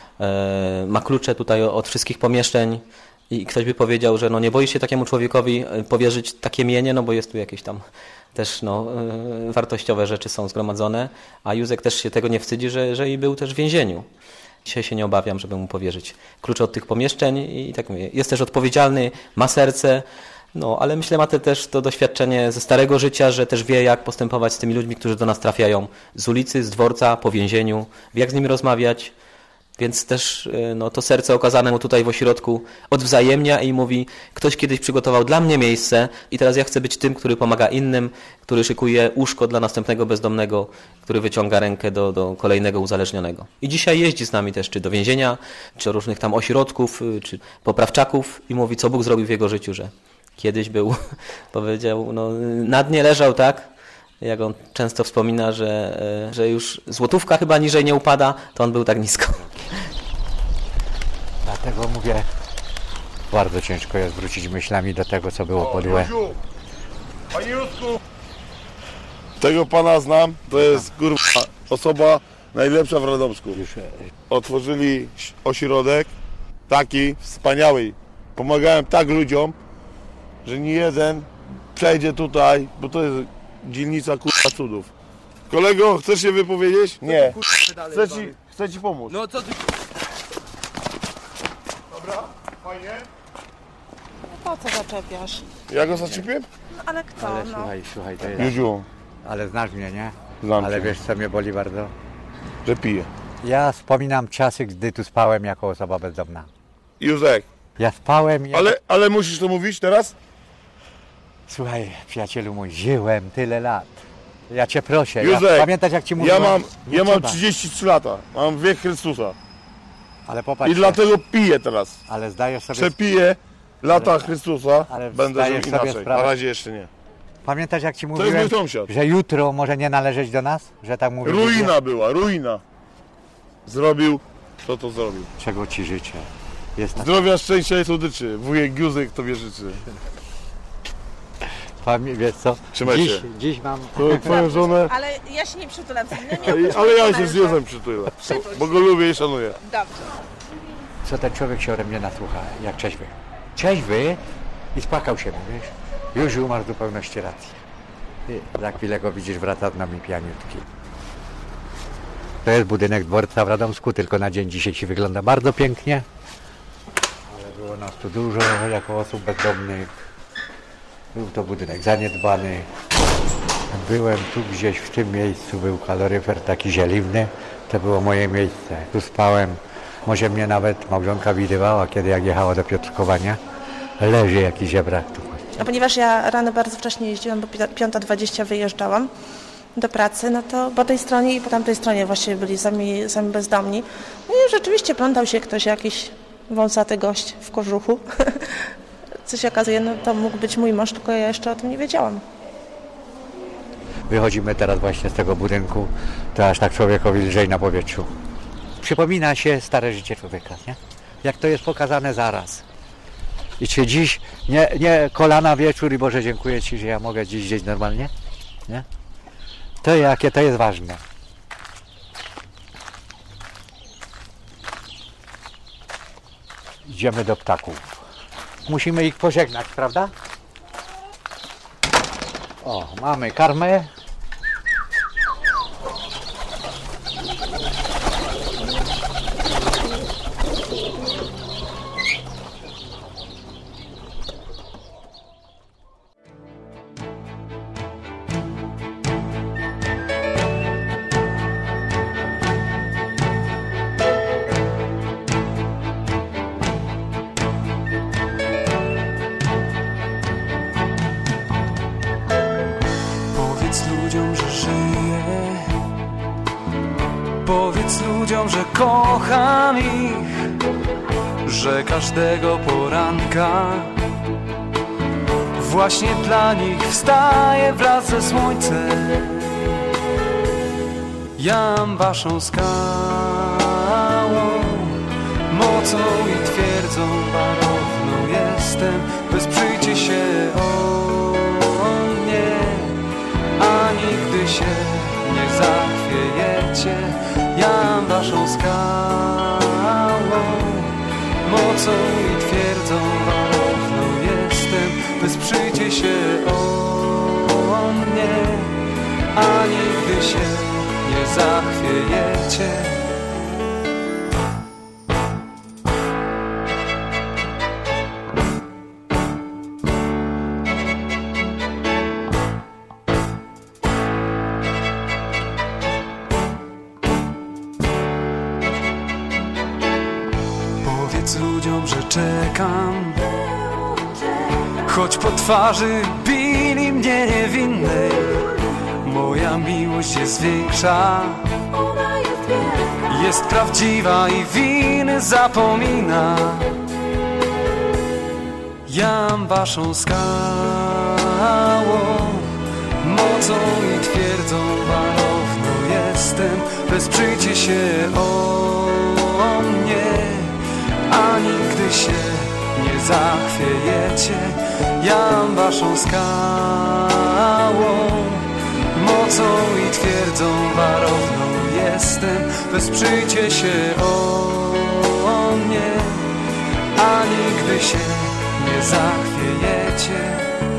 Speaker 13: ma klucze tutaj od wszystkich pomieszczeń i ktoś by powiedział, że nie boi się takiemu człowiekowi powierzyć takie mienie, bo jest tu jakieś tam też wartościowe rzeczy są zgromadzone, a Józek też się tego nie wstydzi, że i był też w więzieniu. Dzisiaj się nie obawiam, żeby mu powierzyć klucze od tych pomieszczeń i tak mówię, jest też odpowiedzialny, ma serce, ale myślę, ma też to doświadczenie ze starego życia, że też wie, jak postępować z tymi ludźmi, którzy do nas trafiają z ulicy, z dworca, po więzieniu, wie, jak z nimi rozmawiać, więc też to serce okazane mu tutaj w ośrodku odwzajemnia i mówi, ktoś kiedyś przygotował dla mnie miejsce i teraz ja chcę być tym, który pomaga innym, który szykuje łóżko dla następnego bezdomnego, który wyciąga rękę do kolejnego uzależnionego. I dzisiaj jeździ z nami też, czy do więzienia, czy do różnych tam ośrodków, czy poprawczaków i mówi, co Bóg zrobił w jego życiu, że kiedyś był, powiedział, na dnie leżał, tak? Jak on często wspomina, że już złotówka chyba niżej nie upada, to on był tak nisko.
Speaker 10: Dlatego mówię, Bardzo ciężko jest wrócić myślami do tego, co było podłe.
Speaker 15: Panie Józku! Tego pana znam, to jest kurwa osoba najlepsza w Radomsku. Otworzyli ośrodek, taki wspaniały. Pomagałem tak ludziom, że nie jeden przejdzie tutaj, bo to jest dzielnica kurwa cudów. Kolego, chcesz się wypowiedzieć? Nie. Chcę ci pomóc.
Speaker 16: No co ty...
Speaker 15: Dobra, fajnie.
Speaker 9: Po co zaczepiasz?
Speaker 15: Ja go zaczepiłem?
Speaker 9: No, ale kto?
Speaker 10: Ale
Speaker 9: no.
Speaker 10: słuchaj, to jest...
Speaker 15: Józiu.
Speaker 10: Ale znasz mnie, nie?
Speaker 15: Znam
Speaker 10: Ale
Speaker 15: cię.
Speaker 10: wiesz, co mnie boli bardzo?
Speaker 15: Że piję.
Speaker 10: Ja wspominam czasy, gdy tu spałem jako osoba bezdomna.
Speaker 15: Józek.
Speaker 10: Ja spałem...
Speaker 15: Ale musisz to mówić teraz?
Speaker 10: Słuchaj, przyjacielu mój, żyłem tyle lat. Ja cię proszę,
Speaker 15: Józek,
Speaker 10: pamiętasz jak ci mówiłem?
Speaker 15: Ja mam 33 lata, mam wiek Chrystusa.
Speaker 10: Ale popatrz.
Speaker 15: I dlatego piję teraz.
Speaker 10: Ale zdajesz sobie...
Speaker 15: Przepiję lata Chrystusa,
Speaker 10: ale
Speaker 15: będę żył
Speaker 10: zdajesz sobie
Speaker 15: inaczej.
Speaker 10: sprawę?
Speaker 15: Na razie jeszcze nie.
Speaker 10: Pamiętasz jak ci
Speaker 15: To
Speaker 10: mówiłem,
Speaker 15: jest mój sąsiad.
Speaker 10: że jutro może nie należeć do nas? Że tak mówię.
Speaker 15: Ruina była, ruina. Zrobił, co zrobił.
Speaker 10: Czego ci życzę?
Speaker 15: Zdrowia, szczęścia i słodyczy. Wujek Józek tobie życzy.
Speaker 10: Wiesz co?
Speaker 15: Trzymaj się.
Speaker 10: Dziś mam...
Speaker 15: Twoją żonę...
Speaker 9: Ale ja się nie przytulam z innymi.
Speaker 15: Ale ja się z Józem przytulę, bo go lubię i szanuję.
Speaker 9: Dobrze.
Speaker 10: Co ten człowiek się ode mnie nasłucha, jak trzeźwy. Trzeźwy i spłakał się, wiesz? Już umarł w zupełności racji. I za chwilę go widzisz, wraca z nami pianiutki. To jest budynek dworca w Radomsku, tylko na dzień dzisiejszy wygląda bardzo pięknie. Ale było nas tu dużo jako osób bezdomnych. Był to budynek zaniedbany. Byłem tu gdzieś w tym miejscu, był kaloryfer taki zieliwny. To było moje miejsce. Tu spałem. Może mnie nawet małżonka widywała, kiedy jak jechała do Piotrkowania. Leży jakiś żebrak tu.
Speaker 9: A ponieważ ja rano bardzo wcześnie jeździłam, bo 5:20 wyjeżdżałam do pracy, no to po tej stronie i po tamtej stronie właściwie byli sami bezdomni. No i rzeczywiście plątał się ktoś, jakiś wąsaty gość w kożuchu. Co się okazuje, no to mógł być mój mąż, tylko ja jeszcze o tym nie wiedziałam.
Speaker 10: Wychodzimy teraz właśnie z tego budynku, to aż tak człowiekowi lżej na powietrzu. Przypomina się stare życie człowieka, nie? Jak to jest pokazane zaraz. I czy dziś, nie kolana wieczór i Boże dziękuję Ci, że ja mogę dziś gdzieś normalnie, nie? To jakie to jest ważne. Idziemy do ptaków. Musimy ich pożegnać, prawda? O, mamy karmę.
Speaker 17: Powiedz ludziom, że kocham ich, że każdego poranka właśnie dla nich wstaję wraz ze słońcem. Jam waszą skałą, mocą i twierdzą warowną jestem. Wesprzyjcie się o mnie, a nigdy się nie zachwiejecie. Jam waszą skałą, mocą i twierdzą warowną jestem. Wesprzyjcie się o mnie, a nigdy się nie zachwiejecie. Powiedz ludziom, że czekam, choć po twarzy bili mnie niewinnej. Moja miłość jest większa, jest prawdziwa i winy zapomina. Jam waszą skałą, mocą i twierdzą warowną jestem. Wesprzyjcie się o mnie, a nigdy się nie zachwiejecie. Jam waszą skałą, mocą i twierdzą warowną jestem. Wesprzyjcie się o mnie, a nigdy się nie zachwiejecie.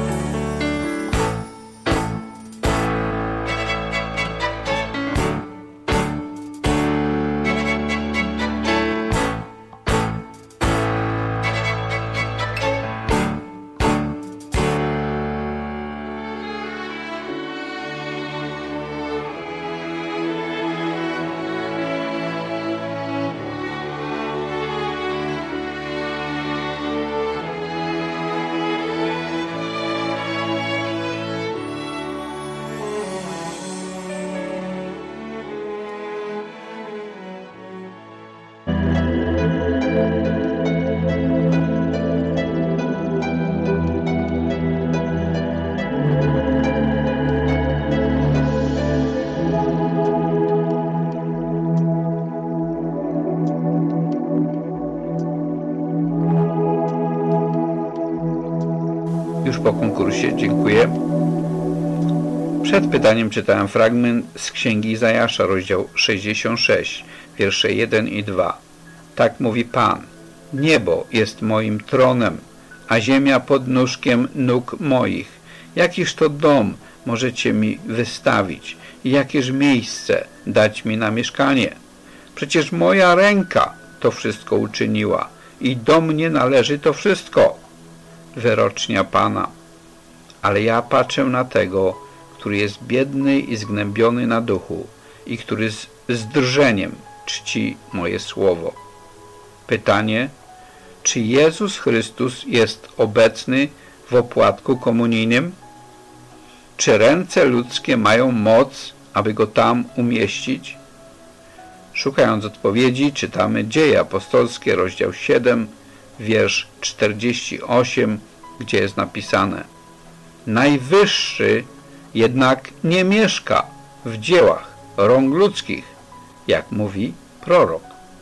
Speaker 1: Już po konkursie, dziękuję. Przed pytaniem czytałem fragment z Księgi Izajasza, rozdział 66, wiersze 1 i 2. Tak mówi Pan: niebo jest moim tronem, a ziemia pod nóżkiem nóg moich. Jakiż to dom możecie mi wystawić i jakież miejsce dać mi na mieszkanie? Przecież moja ręka to wszystko uczyniła i do mnie należy to wszystko. Wyrocznia Pana. Ale ja patrzę na tego, który jest biedny i zgnębiony na duchu i który z drżeniem czci moje słowo. Pytanie: czy Jezus Chrystus jest obecny w opłatku komunijnym? Czy ręce ludzkie mają moc, aby go tam umieścić? Szukając odpowiedzi, czytamy Dzieje Apostolskie, rozdział 7, wiersz 48, gdzie jest napisane: Najwyższy jednak nie mieszka w dziełach rąk ludzkich, jak mówi prorok.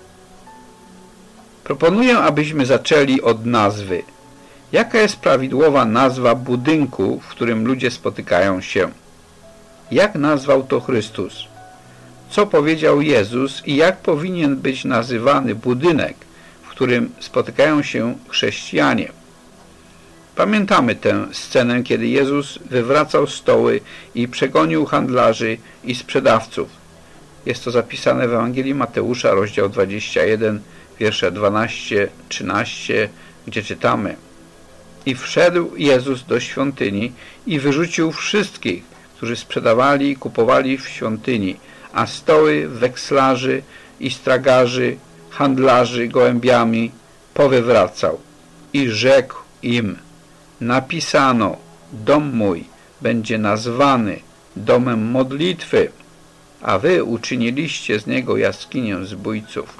Speaker 1: Proponuję, abyśmy zaczęli od nazwy. Jaka jest prawidłowa nazwa budynku, w którym ludzie spotykają się? Jak nazwał to Chrystus? Co powiedział Jezus i jak powinien być nazywany budynek, w którym spotykają się chrześcijanie? Pamiętamy tę scenę, kiedy Jezus wywracał stoły i przegonił handlarzy i sprzedawców. Jest to zapisane w Ewangelii Mateusza, rozdział 21, wiersze 12-13, gdzie czytamy: I wszedł Jezus do świątyni i wyrzucił wszystkich, którzy sprzedawali i kupowali w świątyni, a stoły wekslarzy i stragarzy, handlarzy gołębiami powywracał. I rzekł im: napisano, dom mój będzie nazwany domem modlitwy, a wy uczyniliście z niego jaskinię zbójców.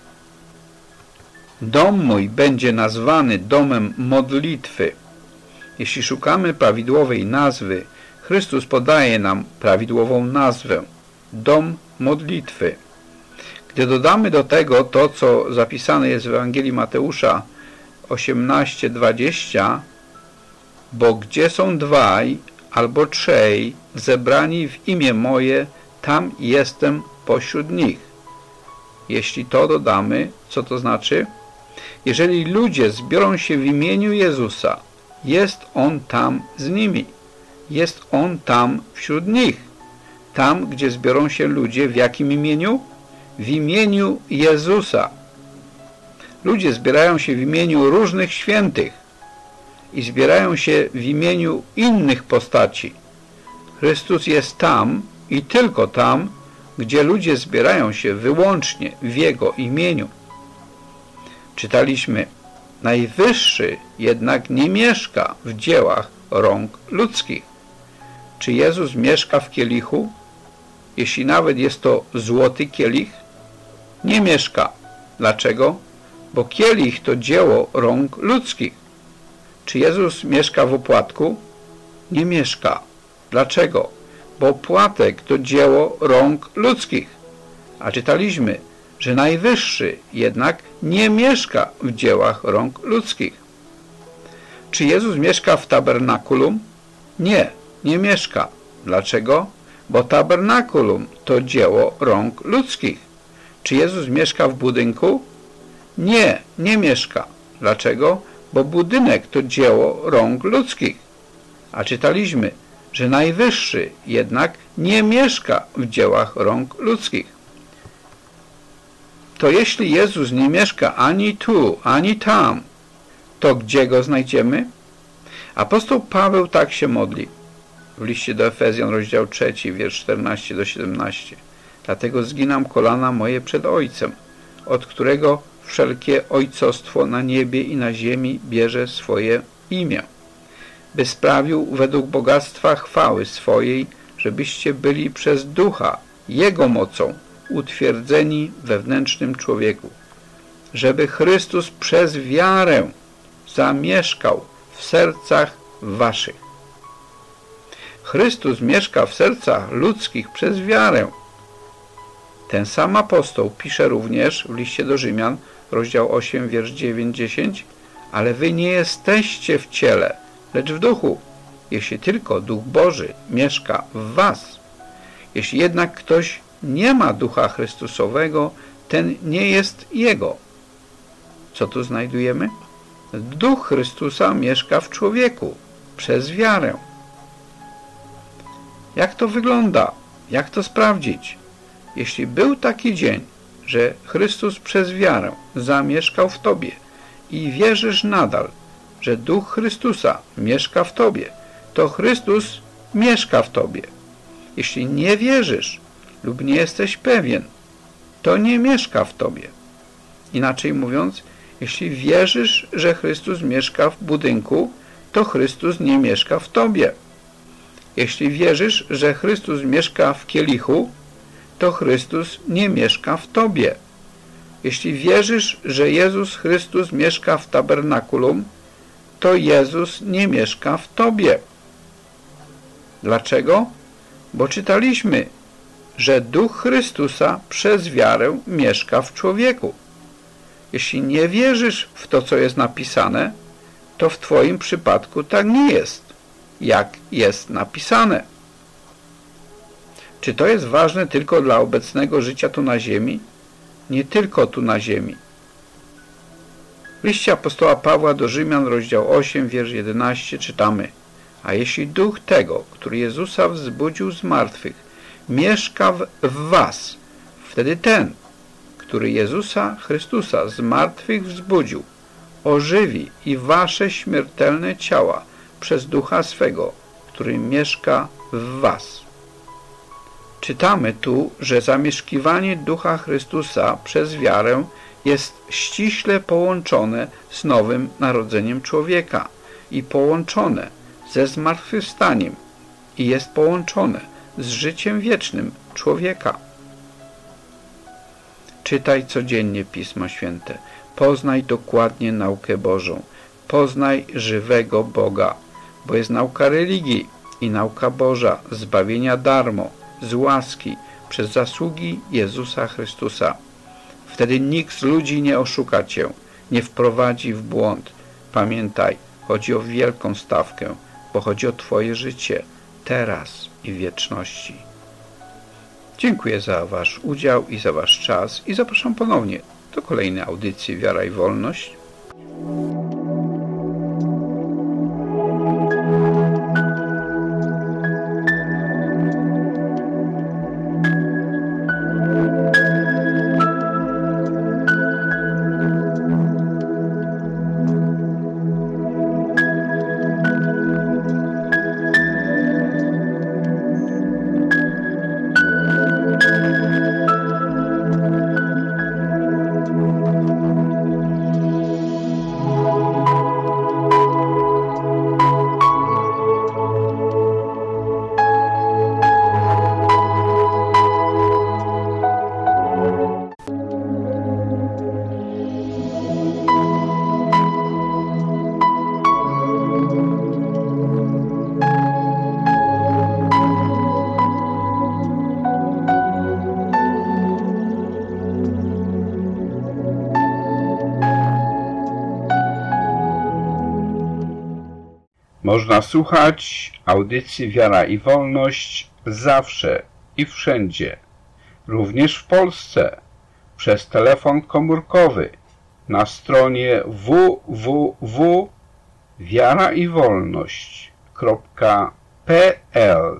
Speaker 1: Dom mój będzie nazwany domem modlitwy. Jeśli szukamy prawidłowej nazwy, Chrystus podaje nam prawidłową nazwę – dom modlitwy. Gdy dodamy do tego to, co zapisane jest w Ewangelii Mateusza 18:20, bo gdzie są dwaj albo trzej zebrani w imię moje, tam jestem pośród nich. Jeśli to dodamy, co to znaczy? Jeżeli ludzie zbiorą się w imieniu Jezusa, jest On tam z nimi. Jest On tam wśród nich. Tam, gdzie zbiorą się ludzie, w jakim imieniu? W imieniu Jezusa. Ludzie zbierają się w imieniu różnych świętych i zbierają się w imieniu innych postaci. Chrystus jest tam i tylko tam, gdzie ludzie zbierają się wyłącznie w Jego imieniu. Czytaliśmy: Najwyższy jednak nie mieszka w dziełach rąk ludzkich. Czy Jezus mieszka w kielichu? Jeśli nawet jest to złoty kielich? Nie mieszka. Dlaczego? Bo kielich to dzieło rąk ludzkich. Czy Jezus mieszka w opłatku? Nie mieszka. Dlaczego? Bo opłatek to dzieło rąk ludzkich. A czytaliśmy, że Najwyższy jednak nie mieszka w dziełach rąk ludzkich. Czy Jezus mieszka w tabernakulum? Nie, nie mieszka. Dlaczego? Bo tabernakulum to dzieło rąk ludzkich. Czy Jezus mieszka w budynku? Nie, nie mieszka. Dlaczego? Bo budynek to dzieło rąk ludzkich. A czytaliśmy, że Najwyższy jednak nie mieszka w dziełach rąk ludzkich. To jeśli Jezus nie mieszka ani tu, ani tam, to gdzie Go znajdziemy? Apostoł Paweł tak się modli w liście do Efezjan, rozdział 3, wiersz 14-17. Dlatego zginam kolana moje przed Ojcem, od którego wszelkie ojcostwo na niebie i na ziemi bierze swoje imię, by sprawił według bogactwa chwały swojej, żebyście byli przez Ducha Jego mocą utwierdzeni w wewnętrznym człowieku, żeby Chrystus przez wiarę zamieszkał w sercach waszych. Chrystus mieszka w sercach ludzkich przez wiarę. Ten sam apostoł pisze również w liście do Rzymian, rozdział 8, wiersz 9-10, ale wy nie jesteście w ciele, lecz w duchu, jeśli tylko Duch Boży mieszka w was. Jeśli jednak ktoś nie ma Ducha Chrystusowego, ten nie jest Jego. Co tu znajdujemy? Duch Chrystusa mieszka w człowieku przez wiarę. Jak to wygląda? Jak to sprawdzić? Jeśli był taki dzień, że Chrystus przez wiarę zamieszkał w tobie i wierzysz nadal, że Duch Chrystusa mieszka w tobie, to Chrystus mieszka w tobie. Jeśli nie wierzysz lub nie jesteś pewien, to nie mieszka w tobie. Inaczej mówiąc, jeśli wierzysz, że Chrystus mieszka w budynku, to Chrystus nie mieszka w tobie. Jeśli wierzysz, że Chrystus mieszka w kielichu, to Chrystus nie mieszka w tobie. Jeśli wierzysz, że Jezus Chrystus mieszka w tabernakulum, to Jezus nie mieszka w tobie. Dlaczego? Bo czytaliśmy, że Duch Chrystusa przez wiarę mieszka w człowieku. Jeśli nie wierzysz w to, co jest napisane, to w twoim przypadku tak nie jest, jak jest napisane. Czy to jest ważne tylko dla obecnego życia tu na ziemi? Nie tylko tu na ziemi. W liście apostoła Pawła do Rzymian, rozdział 8, wiersz 11 czytamy: a jeśli Duch tego, który Jezusa wzbudził z martwych, mieszka w was, wtedy ten, który Jezusa Chrystusa z martwych wzbudził, ożywi i wasze śmiertelne ciała przez Ducha swego, który mieszka w was. Czytamy tu, że zamieszkiwanie Ducha Chrystusa przez wiarę jest ściśle połączone z nowym narodzeniem człowieka i połączone ze zmartwychwstaniem i jest połączone z życiem wiecznym człowieka. Czytaj codziennie Pismo Święte. Poznaj dokładnie naukę Bożą. Poznaj żywego Boga, bo jest nauka religii i nauka Boża, zbawienia darmo, z łaski, przez zasługi Jezusa Chrystusa. Wtedy nikt z ludzi nie oszuka cię, nie wprowadzi w błąd. Pamiętaj, chodzi o wielką stawkę, bo chodzi o twoje życie, teraz i w wieczności. Dziękuję za wasz udział i za wasz czas i zapraszam ponownie do kolejnej audycji Wiara i Wolność. Można słuchać audycji Wiara i Wolność zawsze i wszędzie, również w Polsce, przez telefon komórkowy na stronie www.wiaraiwolność.pl.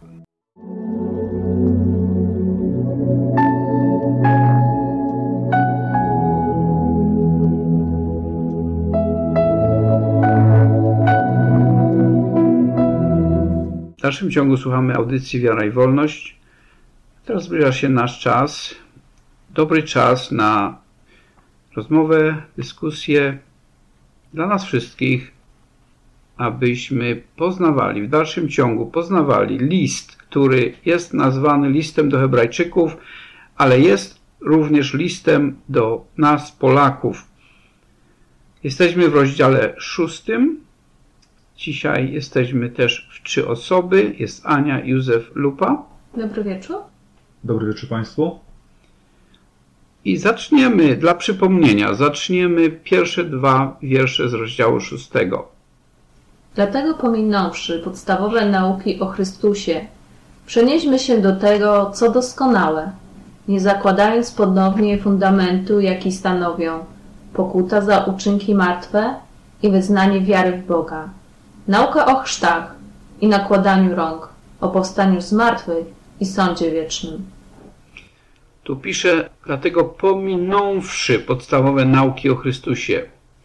Speaker 1: W dalszym ciągu słuchamy audycji Wiara i Wolność. Teraz zbliża się nasz czas, dobry czas na rozmowę, dyskusję dla nas wszystkich, abyśmy poznawali, w dalszym ciągu poznawali list, który jest nazwany listem do Hebrajczyków, ale jest również listem do nas, Polaków. Jesteśmy w rozdziale 6. Dzisiaj jesteśmy też w 3 osoby. Jest Ania, Józef, Lupa.
Speaker 16: Dobry wieczór.
Speaker 18: Dobry wieczór Państwu.
Speaker 1: I zaczniemy, dla przypomnienia, pierwsze 2 wiersze z rozdziału 6.
Speaker 16: Dlatego pominąwszy podstawowe nauki o Chrystusie, przenieśmy się do tego, co doskonałe, nie zakładając ponownie fundamentu, jaki stanowią pokuta za uczynki martwe i wyznanie wiary w Boga, nauka o chrztach i nakładaniu rąk, o powstaniu z martwych i sądzie wiecznym.
Speaker 1: Tu pisze, dlatego pominąwszy podstawowe nauki o Chrystusie.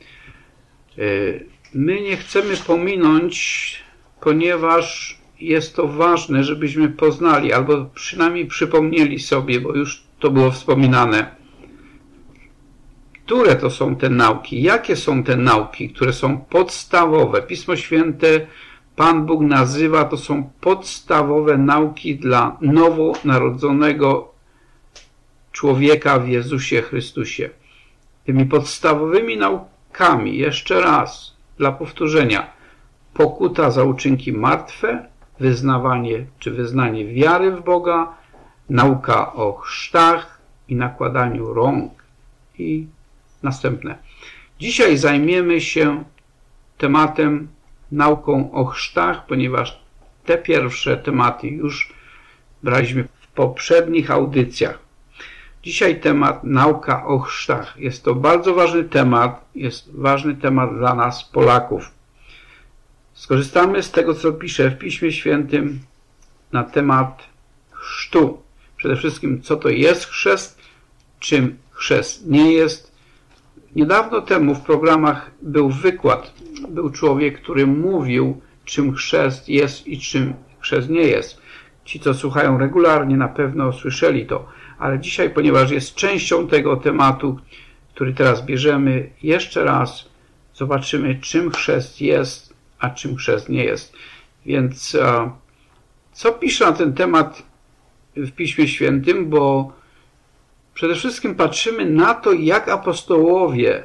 Speaker 1: My nie chcemy pominąć, ponieważ jest to ważne, żebyśmy poznali, albo przynajmniej przypomnieli sobie, bo już to było wspominane, które to są te nauki, jakie są te nauki, które są podstawowe. Pismo Święte Pan Bóg nazywa, to są podstawowe nauki dla nowonarodzonego człowieka w Jezusie Chrystusie. Tymi podstawowymi naukami, jeszcze raz, dla powtórzenia, pokuta za uczynki martwe, wyznawanie czy wyznanie wiary w Boga, nauka o chrztach i nakładaniu rąk i następne. Dzisiaj zajmiemy się tematem nauką o chrztach, ponieważ te pierwsze tematy już braliśmy w poprzednich audycjach. Dzisiaj temat nauka o chrztach. Jest to bardzo ważny temat, jest ważny temat dla nas, Polaków. Skorzystamy z tego, co pisze w Piśmie Świętym na temat chrztu. Przede wszystkim, co to jest chrzest, czym chrzest nie jest. Niedawno temu w programach był wykład. Był człowiek, który mówił, czym chrzest jest i czym chrzest nie jest. Ci, co słuchają regularnie, na pewno słyszeli to. Ale dzisiaj, ponieważ jest częścią tego tematu, który teraz bierzemy, jeszcze raz zobaczymy, czym chrzest jest, a czym chrzest nie jest. Więc co pisze na ten temat w Piśmie Świętym? Bo przede wszystkim patrzymy na to, jak apostołowie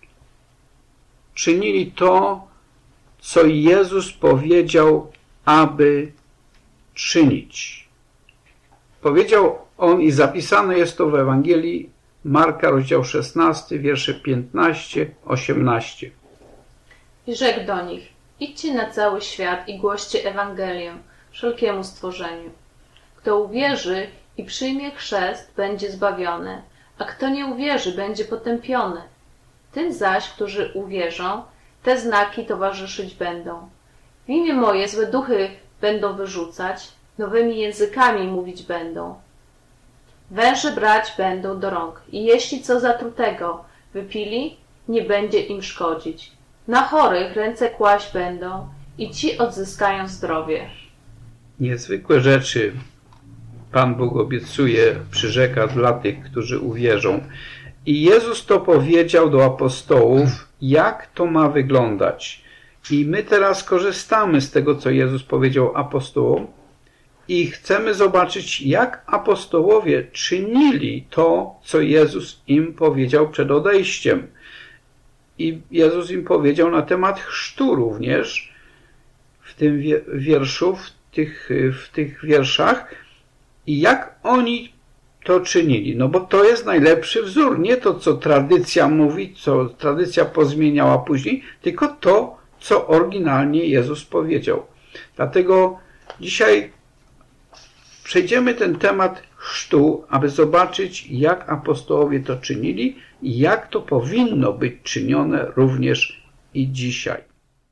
Speaker 1: czynili to, co Jezus powiedział, aby czynić. Powiedział On i zapisane jest to w Ewangelii Marka, rozdział 16, wiersze 15-18.
Speaker 16: I rzekł do nich: idźcie na cały świat i głoście Ewangelię wszelkiemu stworzeniu. Kto uwierzy i przyjmie chrzest, będzie zbawiony, a kto nie uwierzy, będzie potępiony. Tym zaś, którzy uwierzą, te znaki towarzyszyć będą. W imię moje złe duchy będą wyrzucać, nowymi językami mówić będą. Węże brać będą do rąk i jeśli co zatrutego wypili, nie będzie im szkodzić. Na chorych ręce kłaść będą i ci odzyskają zdrowie.
Speaker 1: Niezwykłe rzeczy Pan Bóg obiecuje, przyrzeka dla tych, którzy uwierzą. I Jezus to powiedział do apostołów, jak to ma wyglądać. I my teraz korzystamy z tego, co Jezus powiedział apostołom i chcemy zobaczyć, jak apostołowie czynili to, co Jezus im powiedział przed odejściem. I Jezus im powiedział na temat chrztu również w tym wierszu, w tych wierszach i jak oni to czynili. No bo to jest najlepszy wzór. Nie to, co tradycja mówi, co tradycja pozmieniała później, tylko to, co oryginalnie Jezus powiedział. Dlatego dzisiaj przejdziemy ten temat chrztu, aby zobaczyć, jak apostołowie to czynili i jak to powinno być czynione również i dzisiaj.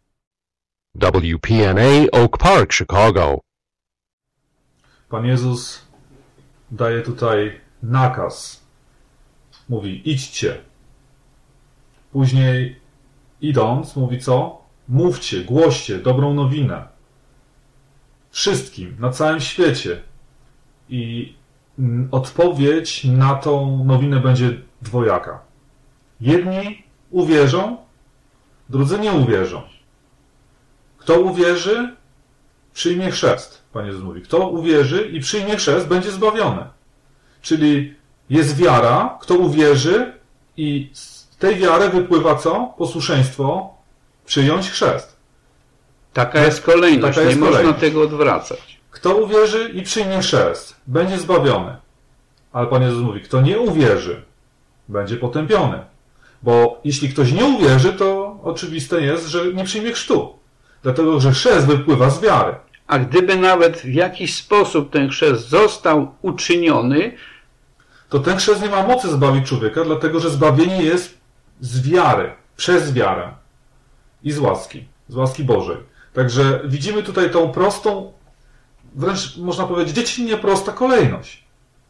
Speaker 11: WPNA Oak Park, Chicago.
Speaker 18: Pan Jezus daje tutaj nakaz. Mówi, idźcie. Później idąc, mówi co? Mówcie, głoście dobrą nowinę. Wszystkim, na całym świecie. I odpowiedź na tą nowinę będzie dwojaka. Jedni uwierzą, drudzy nie uwierzą. Kto uwierzy, przyjmie chrzest. Pan Jezus mówi, kto uwierzy i przyjmie chrzest, będzie zbawiony. Czyli jest wiara, kto uwierzy i z tej wiary wypływa co? Posłuszeństwo, przyjąć chrzest.
Speaker 1: Taka jest kolejność, nie można tego odwracać.
Speaker 18: Kto uwierzy i przyjmie chrzest, będzie zbawiony. Ale Pan Jezus mówi, kto nie uwierzy, będzie potępiony. Bo jeśli ktoś nie uwierzy, to oczywiste jest, że nie przyjmie chrztu. Dlatego, że chrzest wypływa z wiary.
Speaker 1: A gdyby nawet w jakiś sposób ten chrzest został uczyniony,
Speaker 18: to ten chrzest nie ma mocy zbawić człowieka, dlatego, że zbawienie jest z wiary, przez wiarę i z łaski Bożej. Także widzimy tutaj tą prostą, wręcz można powiedzieć, dziecinnie prosta kolejność.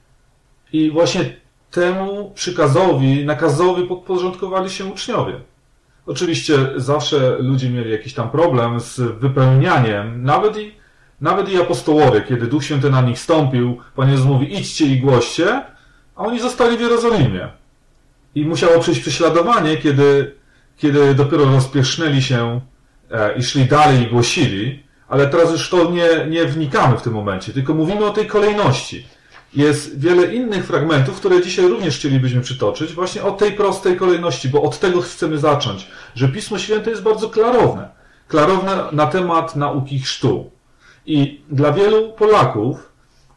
Speaker 18: I właśnie temu przykazowi, nakazowi podporządkowali się uczniowie. Oczywiście zawsze ludzie mieli jakiś tam problem z wypełnianiem, nawet i apostołowie, kiedy Duch Święty na nich stąpił, Pan Jezus mówi, idźcie i głoście, a oni zostali w Jerozolimie. I musiało przyjść prześladowanie, kiedy dopiero rozpiesznęli się i szli dalej i głosili, ale teraz już to nie wnikamy w tym momencie, tylko mówimy o tej kolejności. Jest wiele innych fragmentów, które dzisiaj również chcielibyśmy przytoczyć, właśnie o tej prostej kolejności, bo od tego chcemy zacząć, że Pismo Święte jest bardzo klarowne. Klarowne na temat nauki chrztu. I dla wielu Polaków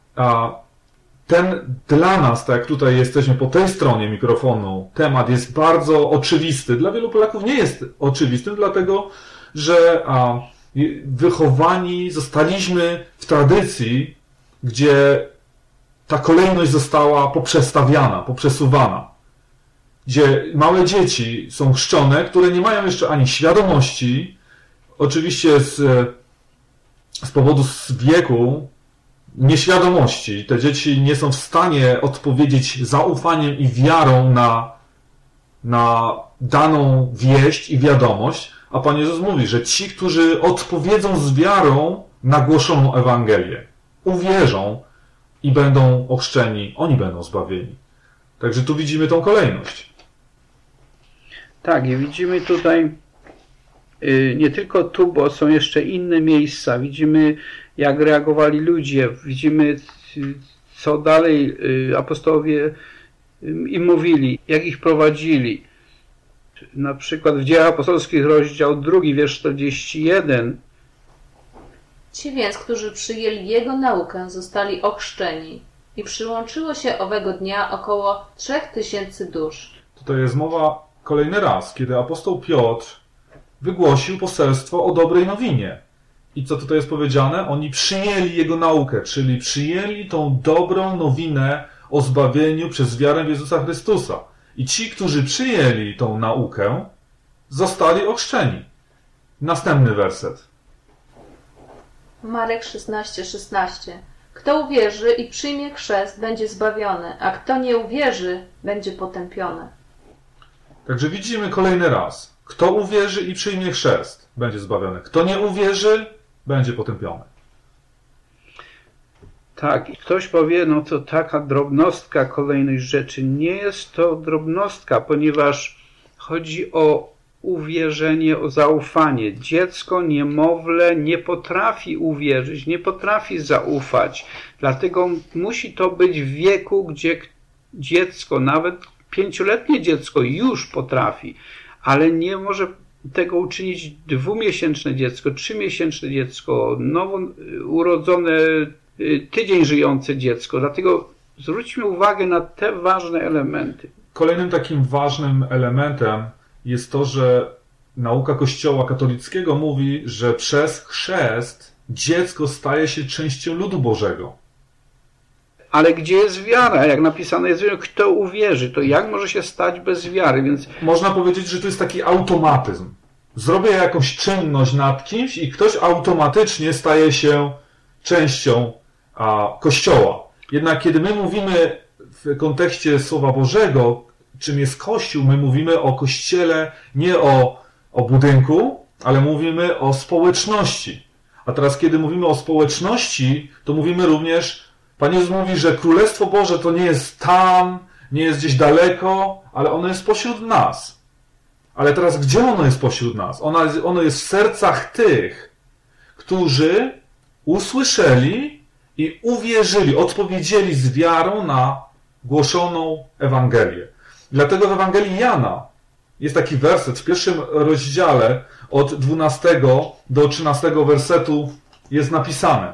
Speaker 18: ten dla nas, tak jak tutaj jesteśmy po tej stronie mikrofonu, temat jest bardzo oczywisty. Dla wielu Polaków nie jest oczywistym, dlatego że wychowani zostaliśmy w tradycji, gdzie ta kolejność została poprzestawiana, poprzesuwana. Gdzie małe dzieci są chrzczone, które nie mają jeszcze ani świadomości, oczywiście z powodu wieku, nieświadomości. Te dzieci nie są w stanie odpowiedzieć zaufaniem i wiarą na daną wieść i wiadomość, a Pan Jezus mówi, że ci, którzy odpowiedzą z wiarą na głoszoną Ewangelię, uwierzą i będą ochrzczeni, oni będą zbawieni. Także tu widzimy tą kolejność.
Speaker 1: Tak, i widzimy tutaj nie tylko tu, bo są jeszcze inne miejsca. Widzimy, jak reagowali ludzie. Widzimy, co dalej apostołowie im mówili, jak ich prowadzili. Na przykład w Dziejach Apostolskich, rozdział 2, wiersz 41.
Speaker 16: Ci więc, którzy przyjęli Jego naukę, zostali ochrzczeni i przyłączyło się owego dnia około 3000 dusz.
Speaker 18: Tutaj jest mowa kolejny raz, kiedy apostoł Piotr wygłosił poselstwo o dobrej nowinie. I co tutaj jest powiedziane? Oni przyjęli Jego naukę, czyli przyjęli tą dobrą nowinę o zbawieniu przez wiarę w Jezusa Chrystusa. I ci, którzy przyjęli tą naukę, zostali ochrzczeni. Następny werset.
Speaker 16: Marek 16:16. Kto uwierzy i przyjmie chrzest, będzie zbawiony, a kto nie uwierzy, będzie potępiony.
Speaker 18: Także widzimy kolejny raz. Kto uwierzy i przyjmie chrzest, będzie zbawiony. Kto nie uwierzy, będzie potępiony.
Speaker 1: Tak, i ktoś powie, no to taka drobnostka, kolejność rzeczy. Nie jest to drobnostka, ponieważ chodzi o uwierzenie, o zaufanie. Dziecko, niemowlę nie potrafi uwierzyć, nie potrafi zaufać. Dlatego musi to być w wieku, gdzie dziecko, nawet 5-letnie dziecko już potrafi, ale nie może tego uczynić 2-miesięczne dziecko, 3-miesięczne dziecko, nowo urodzone, tydzień żyjące dziecko. Dlatego zwróćmy uwagę na te ważne elementy.
Speaker 18: Kolejnym takim ważnym elementem jest to, że nauka Kościoła katolickiego mówi, że przez chrzest dziecko staje się częścią ludu Bożego.
Speaker 1: Ale gdzie jest wiara? Jak napisane jest, kto uwierzy, to jak może się stać bez wiary? Więc
Speaker 18: można powiedzieć, że to jest taki automatyzm. Zrobię jakąś czynność nad kimś i ktoś automatycznie staje się częścią Kościoła. Jednak kiedy my mówimy w kontekście Słowa Bożego, czym jest Kościół, my mówimy o Kościele nie o budynku, ale mówimy o społeczności. A teraz kiedy mówimy o społeczności, to mówimy również, Pan Jezus mówi, że Królestwo Boże to nie jest tam, nie jest gdzieś daleko, ale ono jest pośród nas. Ale teraz gdzie ono jest pośród nas? Ono jest w sercach tych, którzy usłyszeli i uwierzyli, odpowiedzieli z wiarą na głoszoną Ewangelię. Dlatego w Ewangelii Jana jest taki werset w 1 rozdziale od 12 do 13 wersetu jest napisane.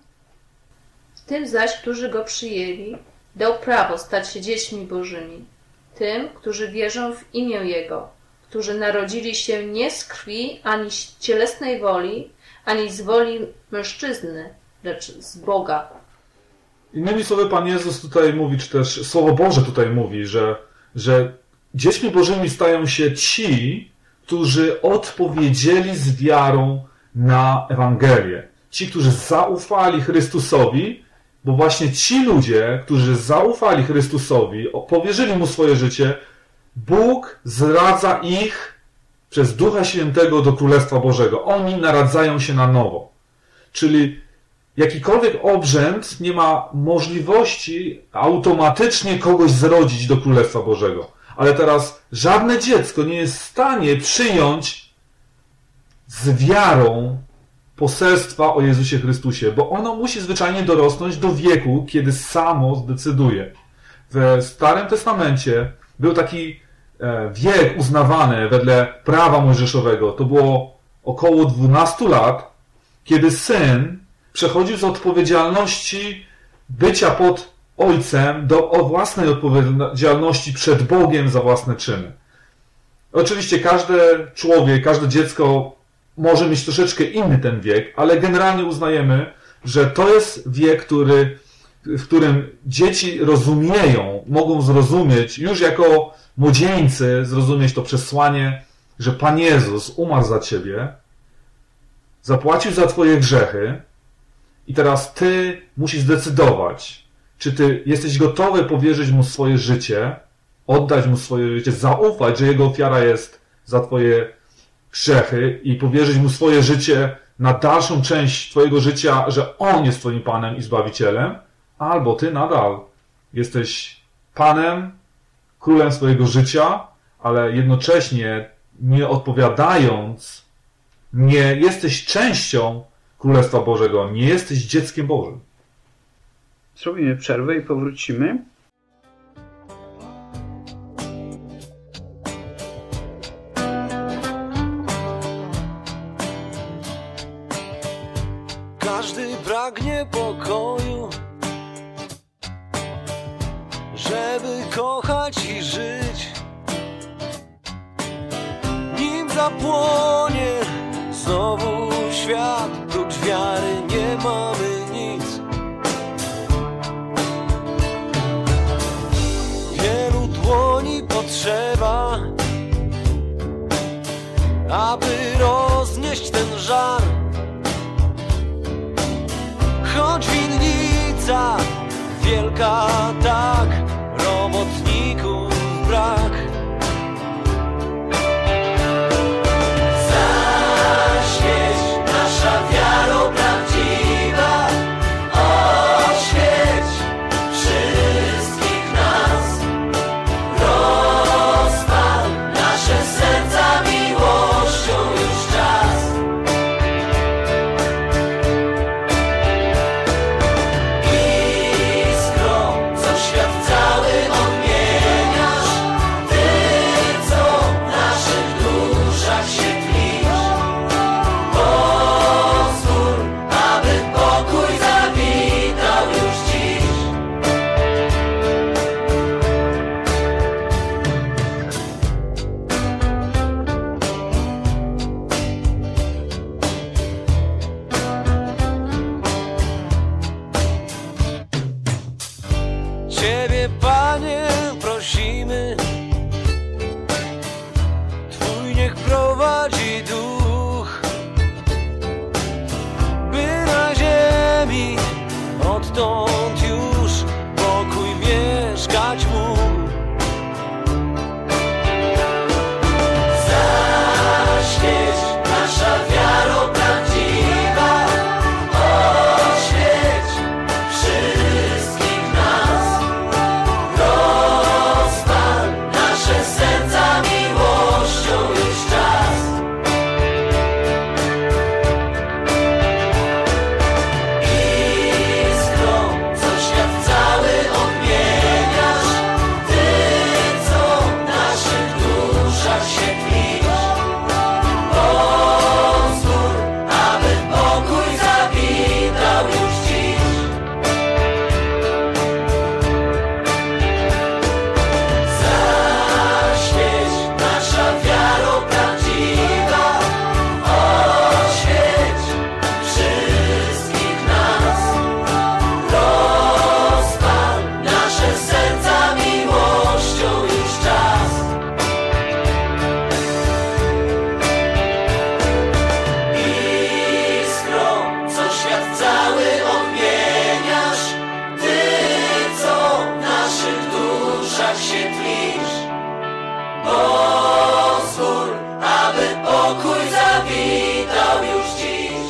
Speaker 16: Tym zaś, którzy Go przyjęli, dał prawo stać się dziećmi Bożymi. Tym, którzy wierzą w imię Jego, którzy narodzili się nie z krwi, ani z cielesnej woli, ani z woli mężczyzny, lecz z Boga.
Speaker 18: Innymi słowy, Pan Jezus tutaj mówi, czy też Słowo Boże tutaj mówi, że dziećmi Bożymi stają się ci, którzy odpowiedzieli z wiarą na Ewangelię. Ci, którzy zaufali Chrystusowi, bo właśnie ci ludzie, którzy zaufali Chrystusowi, powierzyli Mu swoje życie, Bóg zradza ich przez Ducha Świętego do Królestwa Bożego. Oni naradzają się na nowo. Czyli jakikolwiek obrzęd nie ma możliwości automatycznie kogoś zrodzić do Królestwa Bożego. Ale teraz żadne dziecko nie jest w stanie przyjąć z wiarą poselstwa o Jezusie Chrystusie, bo ono musi zwyczajnie dorosnąć do wieku, kiedy samo zdecyduje. W Starym Testamencie był taki wiek uznawany wedle prawa mojżeszowego. To było około 12 lat, kiedy syn przechodził z odpowiedzialności bycia pod ojcem do własnej odpowiedzialności przed Bogiem za własne czyny. Oczywiście każdy człowiek, każde dziecko może mieć troszeczkę inny ten wiek, ale generalnie uznajemy, że to jest wiek, w którym dzieci rozumieją, mogą zrozumieć, już jako młodzieńcy zrozumieć to przesłanie, że Pan Jezus umarł za ciebie, zapłacił za twoje grzechy i teraz ty musisz zdecydować, czy ty jesteś gotowy powierzyć Mu swoje życie, oddać Mu swoje życie, zaufać, że Jego ofiara jest za twoje grzechy i powierzyć Mu swoje życie na dalszą część twojego życia, że On jest twoim Panem i Zbawicielem, albo ty nadal jesteś Panem, Królem swojego życia, ale jednocześnie nie odpowiadając, nie jesteś częścią Królestwa Bożego, nie jesteś dzieckiem Bożym.
Speaker 1: Zrobimy przerwę i powrócimy.
Speaker 17: Każdy pragnie pokoju, żeby kochać i żyć. Nim zapłonie znowu świat, prócz wiary nie mamy nic. Wielu dłoni potrzeba, aby roznieść ten żar. Choć winnica wielka tak, robotników brak. Zaświeć nasza wiaro prawdziwa, oświeć wszystkich nas. Rozpal nasze serca miłością już czas. Iskro, co odtąd już pokój mieszkać mógł. Zaświeć nasza wiaro prawdziwa, oświeć wszystkich nas, rozpal nasze serca miłością już czas. Iskrą, co świat cały odmieniasz, Ty, co w naszych duszach się tlisz. Pozwól, aby pokój zawitał już dziś. Zaświeć nasza wiaro prawdziwa, oświeć wszystkich nas, rozpal nasze serca miłością już czas. Iskrą, co świat cały odmieniasz, Ty, co w naszych duszach się tlisz. Pozwól, aby pokój zawitał już dziś.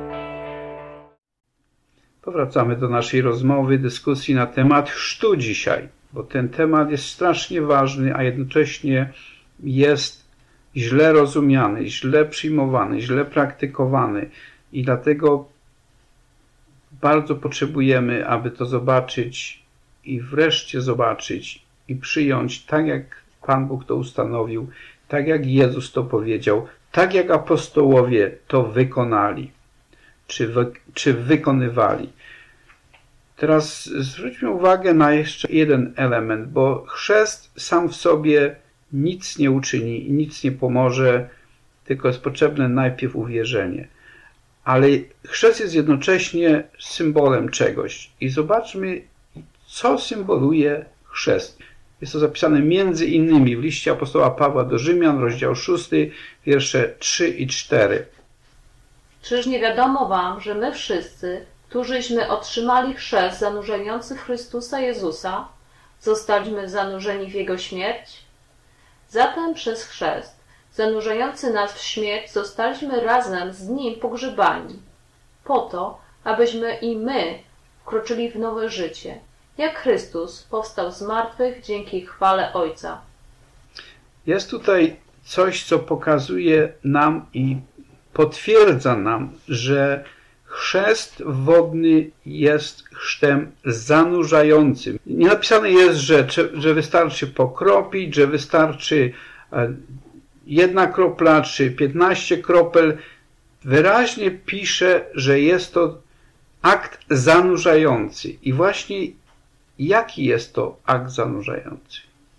Speaker 1: Powracamy do naszej rozmowy, dyskusji na temat chrztu dzisiaj, bo ten temat jest strasznie ważny, a jednocześnie jest źle rozumiany, źle przyjmowany, źle praktykowany i dlatego bardzo potrzebujemy, aby to zobaczyć i wreszcie zobaczyć i przyjąć tak, jak Pan Bóg to ustanowił, tak jak Jezus to powiedział, tak jak apostołowie to wykonali, czy wykonywali. Teraz zwróćmy uwagę na jeszcze jeden element, bo chrzest sam w sobie nic nie uczyni i nic nie pomoże, tylko jest potrzebne najpierw uwierzenie. Ale chrzest jest jednocześnie symbolem czegoś. I zobaczmy, co symboluje chrzest. Jest to zapisane między innymi w liście apostoła Pawła do Rzymian, rozdział 6, wiersze 3 i 4.
Speaker 16: Czyż nie wiadomo wam, że my wszyscy, którzyśmy otrzymali chrzest zanurzający w Chrystusa Jezusa, zostaliśmy zanurzeni w Jego śmierć? Zatem przez chrzest, zanurzający nas w śmierć, zostaliśmy razem z Nim pogrzebani, po to, abyśmy i my wkroczyli w nowe życie, jak Chrystus powstał z martwych dzięki chwale Ojca.
Speaker 1: Jest tutaj coś, co pokazuje nam i potwierdza nam, że chrzest wodny jest chrztem zanurzającym. Nie napisane jest, że wystarczy pokropić, że wystarczy 1 kropla czy 15 kropel. Wyraźnie pisze, że jest to akt zanurzający. I właśnie jaki jest to akt zanurzający?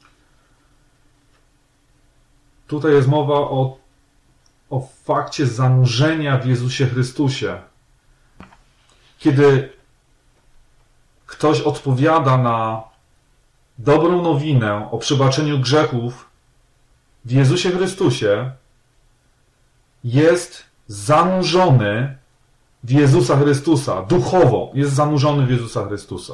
Speaker 18: Tutaj jest mowa o fakcie zanurzenia w Jezusie Chrystusie. Kiedy ktoś odpowiada na dobrą nowinę o przebaczeniu grzechów w Jezusie Chrystusie, jest zanurzony w Jezusa Chrystusa. Duchowo jest zanurzony w Jezusa Chrystusa.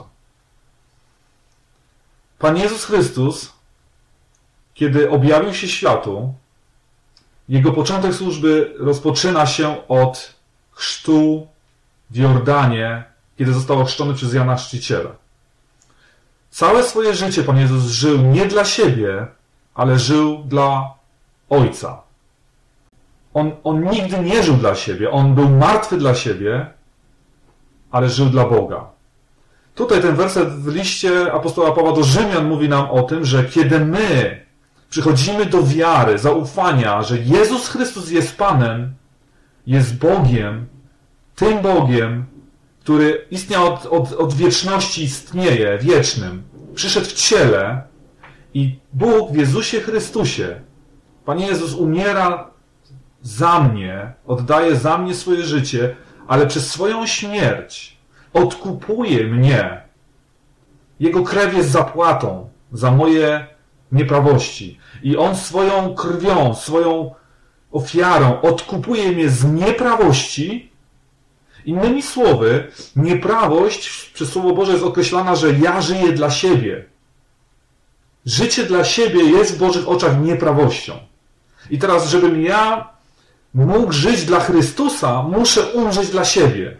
Speaker 18: Pan Jezus Chrystus, kiedy objawił się światu, Jego początek służby rozpoczyna się od chrztu w Jordanie, kiedy został ochrzczony przez Jana Chrzciciela. Całe swoje życie Pan Jezus żył nie dla siebie, ale żył dla Ojca. On nigdy nie żył dla siebie, On był martwy dla siebie, ale żył dla Boga. Tutaj ten werset w liście apostoła Pawła do Rzymian mówi nam o tym, że kiedy my przychodzimy do wiary, zaufania, że Jezus Chrystus jest Panem, jest Bogiem, tym Bogiem, który istniał od wieczności, istnieje, wiecznym, przyszedł w ciele i Bóg w Jezusie Chrystusie, Pan Jezus umiera za mnie, oddaje za mnie swoje życie, ale przez swoją śmierć odkupuje mnie. Jego krew jest zapłatą za moje nieprawości. I On swoją krwią, swoją ofiarą odkupuje mnie z nieprawości Innymi słowy, nieprawość przez Słowo Boże jest określana, że ja żyję dla siebie. Życie dla siebie jest w Bożych oczach nieprawością. I teraz, żebym ja mógł żyć dla Chrystusa, muszę umrzeć dla siebie.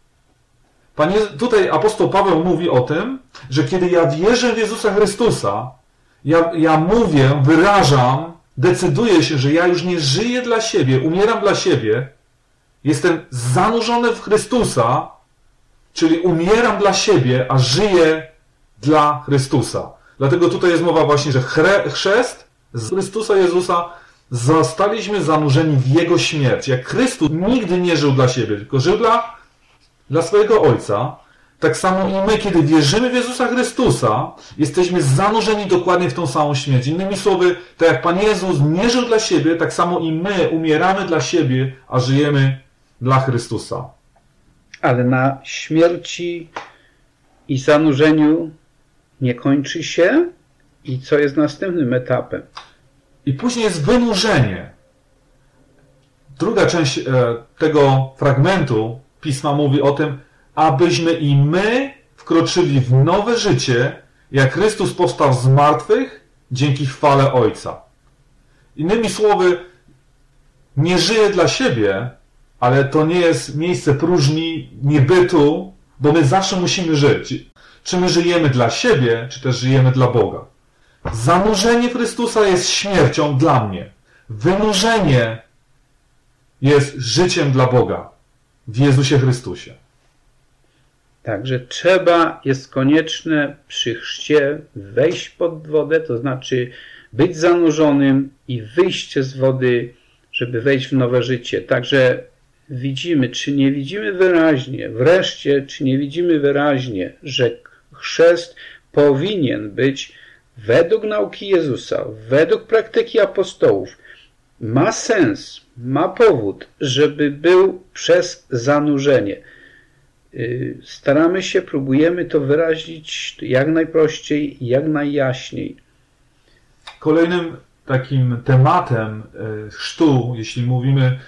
Speaker 18: Tutaj apostoł Paweł mówi o tym, że kiedy ja wierzę w Jezusa Chrystusa, ja mówię, wyrażam, decyduję się, że ja już nie żyję dla siebie, umieram dla siebie, jestem zanurzony w Chrystusa, czyli umieram dla siebie, a żyję dla Chrystusa. Dlatego tutaj jest mowa właśnie, że chrzest z Chrystusa Jezusa zostaliśmy zanurzeni w Jego śmierć. Jak Chrystus nigdy nie żył dla siebie, tylko żył dla swojego Ojca, tak samo i my, kiedy wierzymy w Jezusa Chrystusa, jesteśmy zanurzeni dokładnie w tą samą śmierć. Innymi słowy, tak jak Pan Jezus nie żył dla siebie, tak samo i my umieramy dla siebie, a żyjemy dla Chrystusa.
Speaker 1: Ale na śmierci i zanurzeniu nie kończy się. I co jest następnym etapem?
Speaker 18: I później jest wynurzenie. Druga część tego fragmentu Pisma mówi o tym, abyśmy i my wkroczyli w nowe życie, jak Chrystus powstał z martwych dzięki chwale Ojca. Innymi słowy, nie żyję dla siebie, ale to nie jest miejsce próżni, niebytu, bo my zawsze musimy żyć. Czy my żyjemy dla siebie, czy też żyjemy dla Boga. Zanurzenie Chrystusa jest śmiercią dla mnie. Wynurzenie jest życiem dla Boga w Jezusie Chrystusie.
Speaker 1: Także jest konieczne przy chrzcie wejść pod wodę, to znaczy być zanurzonym i wyjście z wody, żeby wejść w nowe życie. Także widzimy, czy nie widzimy wyraźnie, czy nie widzimy wyraźnie, że chrzest powinien być według nauki Jezusa, według praktyki apostołów. Ma sens, ma powód, żeby był przez zanurzenie. Staramy się, próbujemy to wyrazić jak najprościej, jak najjaśniej.
Speaker 18: Kolejnym takim tematem chrztu, jeśli mówimy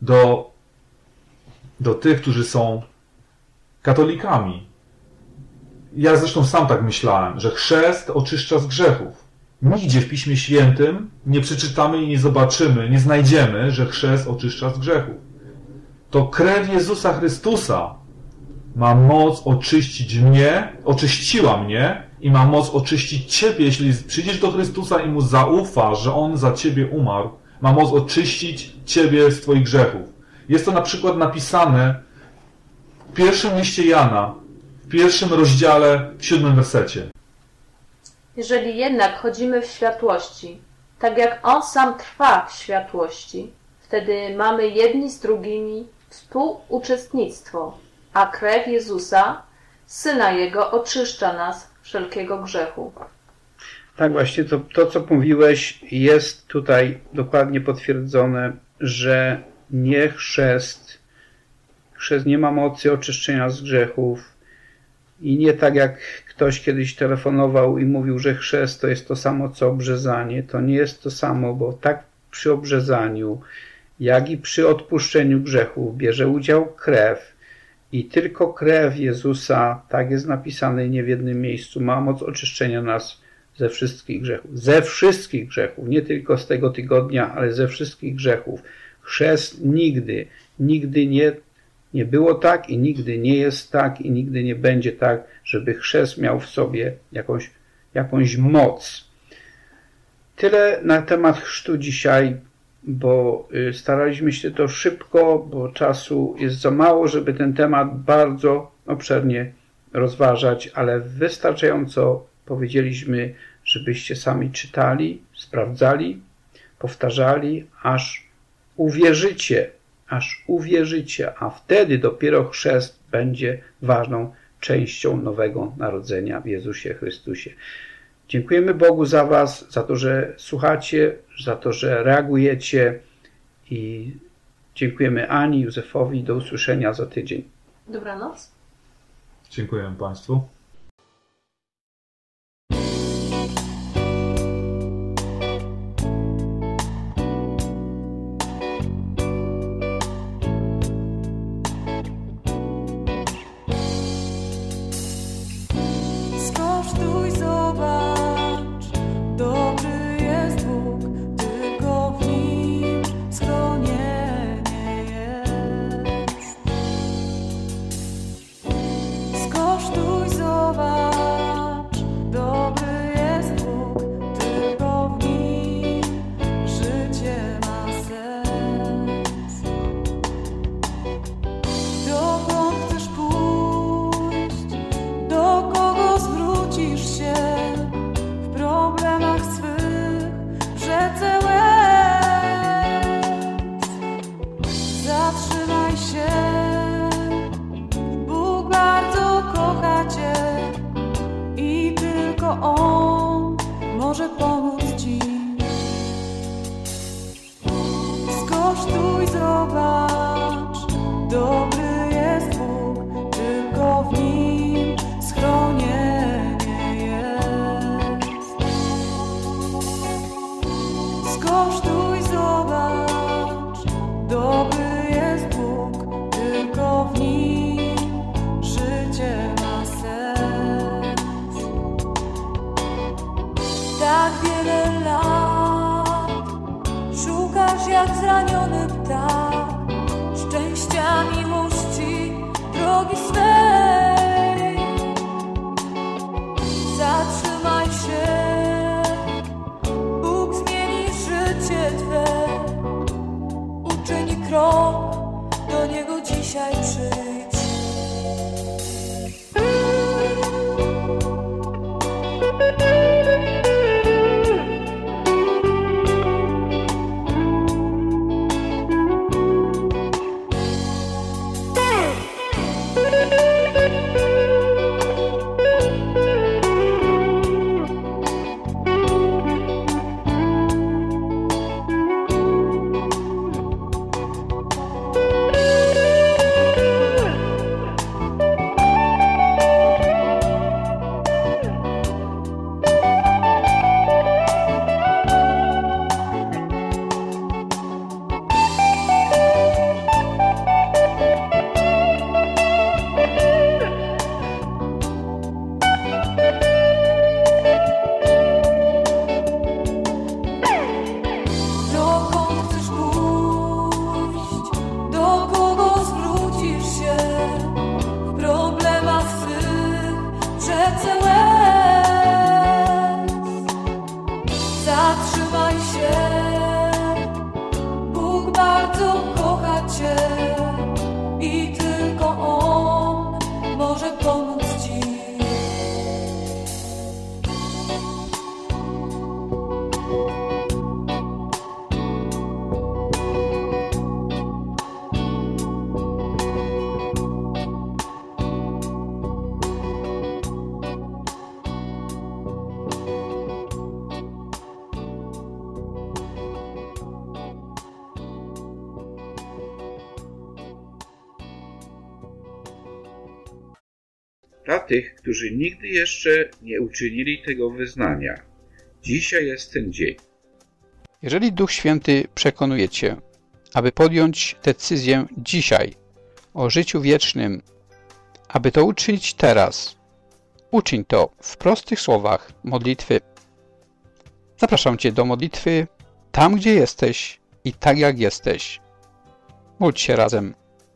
Speaker 18: do tych, którzy są katolikami. Ja zresztą sam tak myślałem, że chrzest oczyszcza z grzechów. Nigdzie w Piśmie Świętym nie przeczytamy i nie zobaczymy, nie znajdziemy, że chrzest oczyszcza z grzechów. To krew Jezusa Chrystusa ma moc oczyścić mnie, oczyściła mnie i ma moc oczyścić ciebie. Jeśli przyjdziesz do Chrystusa i Mu zaufasz, że On za ciebie umarł, ma moc oczyścić ciebie z twoich grzechów. Jest to na przykład napisane w pierwszym liście Jana, w 1 rozdziale, w 7 wersecie.
Speaker 16: Jeżeli jednak chodzimy w światłości, tak jak On sam trwa w światłości, wtedy mamy jedni z drugimi współuczestnictwo, a krew Jezusa, Syna Jego, oczyszcza nas wszelkiego grzechu.
Speaker 1: Tak, właśnie to co mówiłeś, jest tutaj dokładnie potwierdzone, że nie chrzest nie ma mocy oczyszczenia z grzechów i nie tak jak ktoś kiedyś telefonował i mówił, że chrzest to jest to samo co obrzezanie. To nie jest to samo, bo tak przy obrzezaniu, jak i przy odpuszczeniu grzechów bierze udział krew i tylko krew Jezusa, tak jest napisane nie w jednym miejscu, ma moc oczyszczenia nas ze wszystkich grzechów. Ze wszystkich grzechów, nie tylko z tego tygodnia, ale ze wszystkich grzechów. Chrzest nigdy nie było tak i nigdy nie jest tak i nigdy nie będzie tak, żeby chrzest miał w sobie jakąś moc. Tyle na temat chrztu dzisiaj, bo staraliśmy się to szybko, bo czasu jest za mało, żeby ten temat bardzo obszernie rozważać, ale wystarczająco powiedzieliśmy, żebyście sami czytali, sprawdzali, powtarzali, aż uwierzycie, a wtedy dopiero chrzest będzie ważną częścią nowego narodzenia w Jezusie Chrystusie. Dziękujemy Bogu za was, za to, że słuchacie, za to, że reagujecie i dziękujemy Ani, Józefowi. Do usłyszenia za tydzień.
Speaker 16: Dobranoc.
Speaker 18: Dziękuję Państwu.
Speaker 19: świecie i tylko On może pomóc Ci. Skosztuj, zobacz, dobry jest Bóg, tylko w Nim schronienie jest. Skosztuj, zobacz, dobry jest Bóg, tylko w Nim życie ma sens. Tak wiele lat szukasz jak zraniony ptak szczęścia, miłości, drogi swej. Zatrzymaj się, Bóg zmieni życie Twe. Uczyń krok, do Niego dzisiaj przyjdź.
Speaker 1: Dla tych, którzy nigdy jeszcze nie uczynili tego wyznania, dzisiaj jest ten dzień.
Speaker 5: Jeżeli Duch Święty przekonuje Cię, aby podjąć decyzję dzisiaj o życiu wiecznym, aby to uczynić teraz, uczyń to w prostych słowach modlitwy. Zapraszam Cię do modlitwy tam, gdzie jesteś i tak jak jesteś. Módl się razem.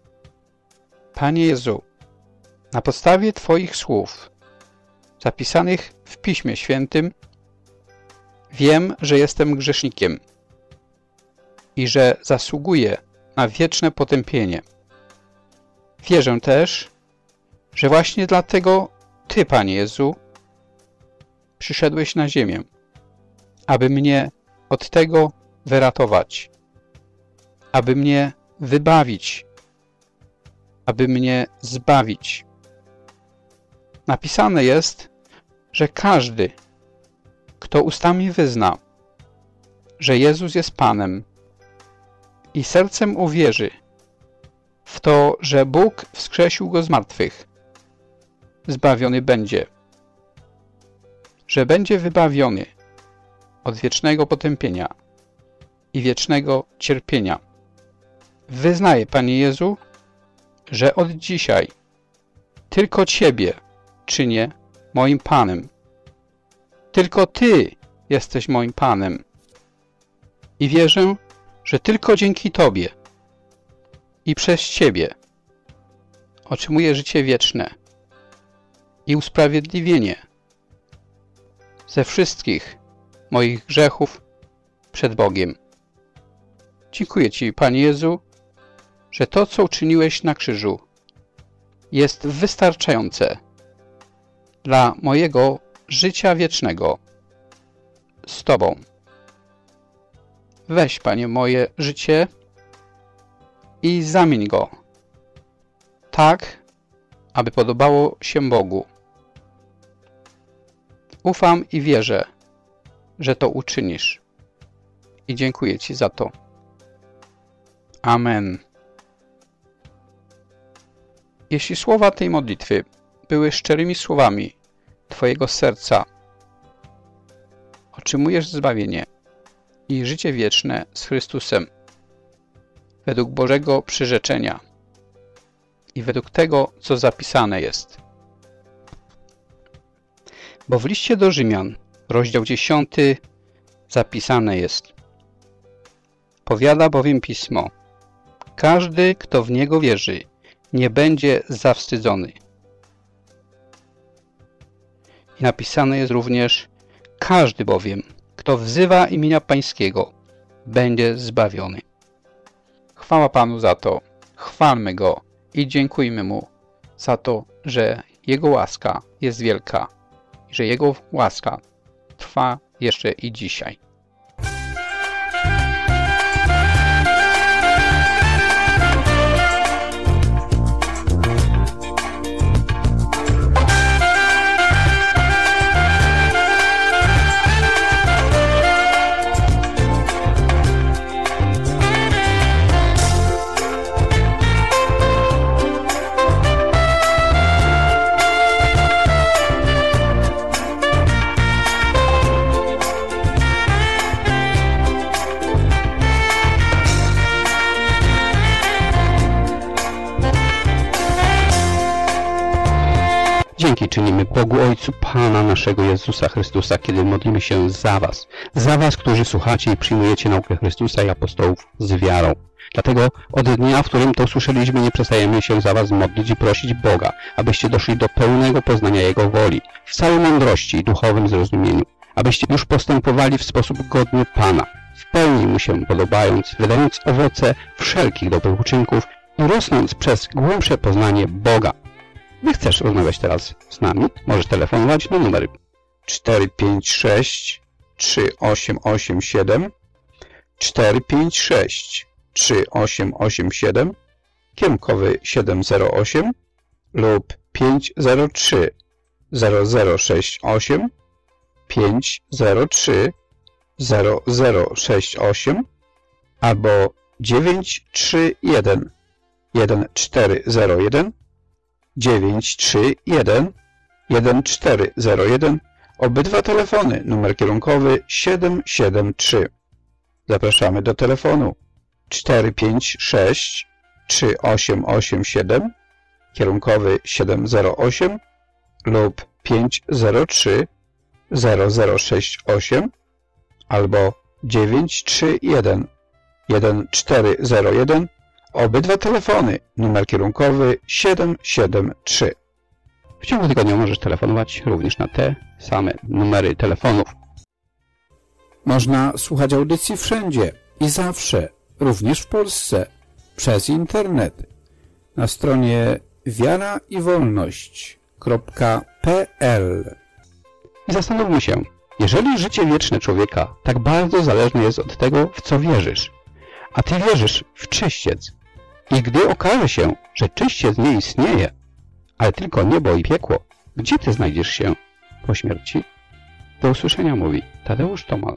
Speaker 5: Panie Jezu, na podstawie Twoich słów, zapisanych w Piśmie Świętym, wiem, że jestem grzesznikiem i że zasługuję na wieczne potępienie. Wierzę też, że właśnie dlatego Ty, Panie Jezu, przyszedłeś na ziemię, aby mnie od tego wyratować, aby mnie wybawić, aby mnie zbawić. Napisane jest, że każdy, kto ustami wyzna, że Jezus jest Panem i sercem uwierzy w to, że Bóg wskrzesił Go z martwych, zbawiony będzie, że będzie wybawiony od wiecznego potępienia i wiecznego cierpienia. Wyznaję, Panie Jezu, że od dzisiaj tylko Ciebie czynię moim Panem. Tylko Ty jesteś moim Panem. I wierzę, że tylko dzięki Tobie i przez Ciebie otrzymuję życie wieczne i usprawiedliwienie ze wszystkich moich grzechów przed Bogiem. Dziękuję Ci, Panie Jezu, że to, co uczyniłeś na krzyżu, jest wystarczające dla mojego życia wiecznego z Tobą. Weź, Panie, moje życie i zamień go tak, aby podobało się Bogu
Speaker 20: Ufam i wierzę, że to uczynisz. I dziękuję Ci za to. Amen. Jeśli słowa tej modlitwy były szczerymi słowami Twojego serca, otrzymujesz zbawienie i życie wieczne z Chrystusem według Bożego przyrzeczenia i według tego, co zapisane jest. Bo w liście do Rzymian, rozdział 10, zapisane jest: powiada bowiem Pismo, każdy, kto w Niego wierzy, nie będzie zawstydzony. I napisane jest również: każdy bowiem, kto wzywa imienia Pańskiego, będzie zbawiony. Chwała Panu za to, chwalmy Go i dziękujmy Mu za to, że Jego łaska jest wielka i że Jego łaska trwa jeszcze i dzisiaj. Dzięki czynimy Bogu Ojcu Pana naszego Jezusa Chrystusa, kiedy modlimy się za Was, którzy słuchacie i przyjmujecie naukę Chrystusa i apostołów z wiarą. Dlatego od dnia, w którym to usłyszeliśmy, nie przestajemy się za Was modlić i prosić Boga, abyście doszli do pełnego poznania Jego woli, w całej mądrości i duchowym zrozumieniu, abyście już postępowali w sposób godny Pana, w pełni Mu się podobając, wydając owoce wszelkich dobrych uczynków i rosnąc przez głębsze poznanie Boga. Gdy chcesz rozmawiać teraz z nami, możesz telefonować na numer 456 3887 456 3887 kierunkowy 708 lub 503 0068 503 0068 albo 931 1401 931 1401. Obydwa telefony, numer kierunkowy 773. Zapraszamy do telefonu 456 3887 kierunkowy 708 lub 503 0068 albo 931 1401. Obydwa telefony, numer kierunkowy 773. W ciągu tygodnia możesz telefonować również na te same numery telefonów.
Speaker 21: Można słuchać audycji wszędzie i zawsze, również w Polsce, przez internet. Na stronie wiaraiwolność.pl.
Speaker 20: I zastanówmy się, jeżeli życie wieczne człowieka tak bardzo zależne jest od tego, w co wierzysz, a Ty wierzysz w czyściec, i gdy okaże się, że czyściec nie istnieje, ale tylko niebo i piekło, gdzie Ty znajdziesz się po śmierci? Do usłyszenia, mówi Tadeusz Tomal.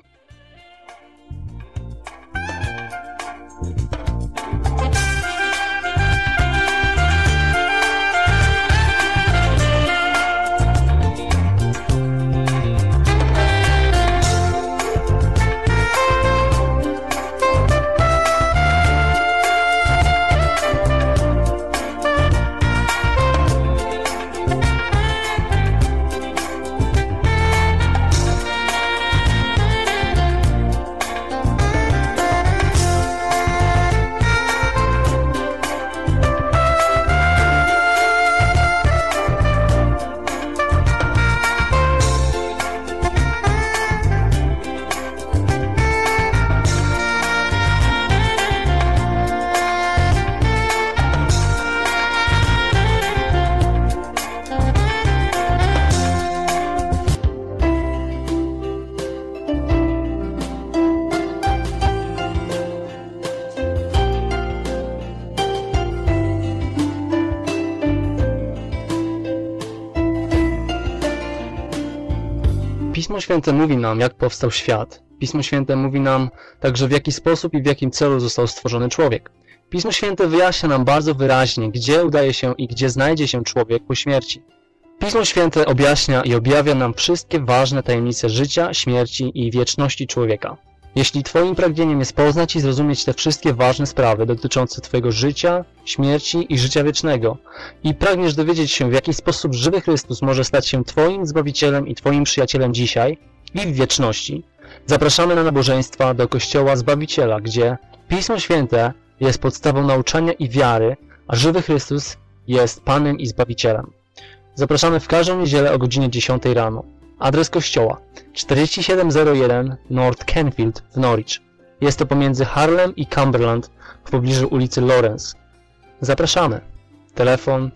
Speaker 3: Pismo Święte mówi nam, jak powstał świat. Pismo Święte mówi nam także, w jaki sposób i w jakim celu został stworzony człowiek. Pismo Święte wyjaśnia nam bardzo wyraźnie, gdzie udaje się i gdzie znajdzie się człowiek po śmierci. Pismo Święte objaśnia i objawia nam wszystkie ważne tajemnice życia, śmierci i wieczności człowieka. Jeśli Twoim pragnieniem jest poznać i zrozumieć te wszystkie ważne sprawy dotyczące Twojego życia, śmierci i życia wiecznego i pragniesz dowiedzieć się, w jaki sposób żywy Chrystus może stać się Twoim Zbawicielem i Twoim przyjacielem dzisiaj i w wieczności, zapraszamy na nabożeństwa do Kościoła Zbawiciela, gdzie Pismo Święte jest podstawą nauczania i wiary, a żywy Chrystus jest Panem i Zbawicielem. Zapraszamy w każdą niedzielę o godzinie 10 rano. Adres kościoła 4701 North Canfield w Norwich. Jest to pomiędzy Harlem i Cumberland w pobliżu ulicy Lawrence. Zapraszamy. Telefon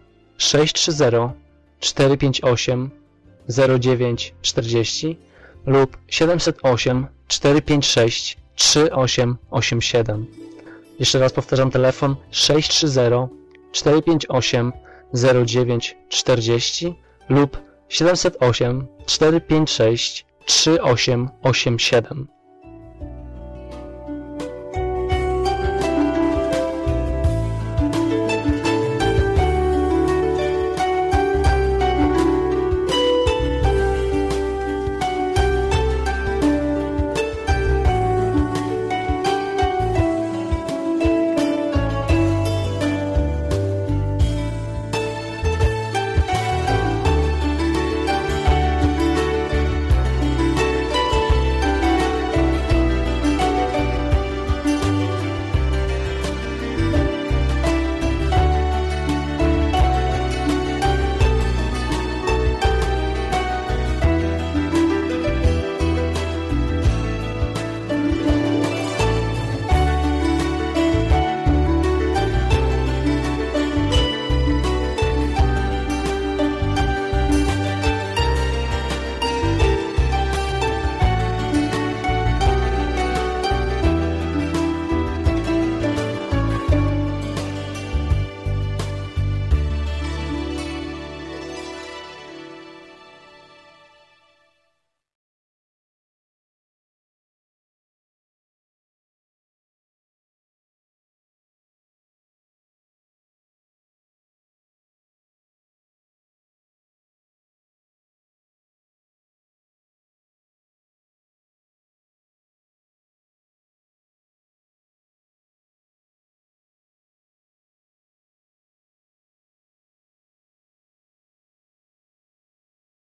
Speaker 3: 630-458-0940 lub 708-456-3887. Jeszcze raz powtarzam telefon 630-458-0940 lub 708 456 3887.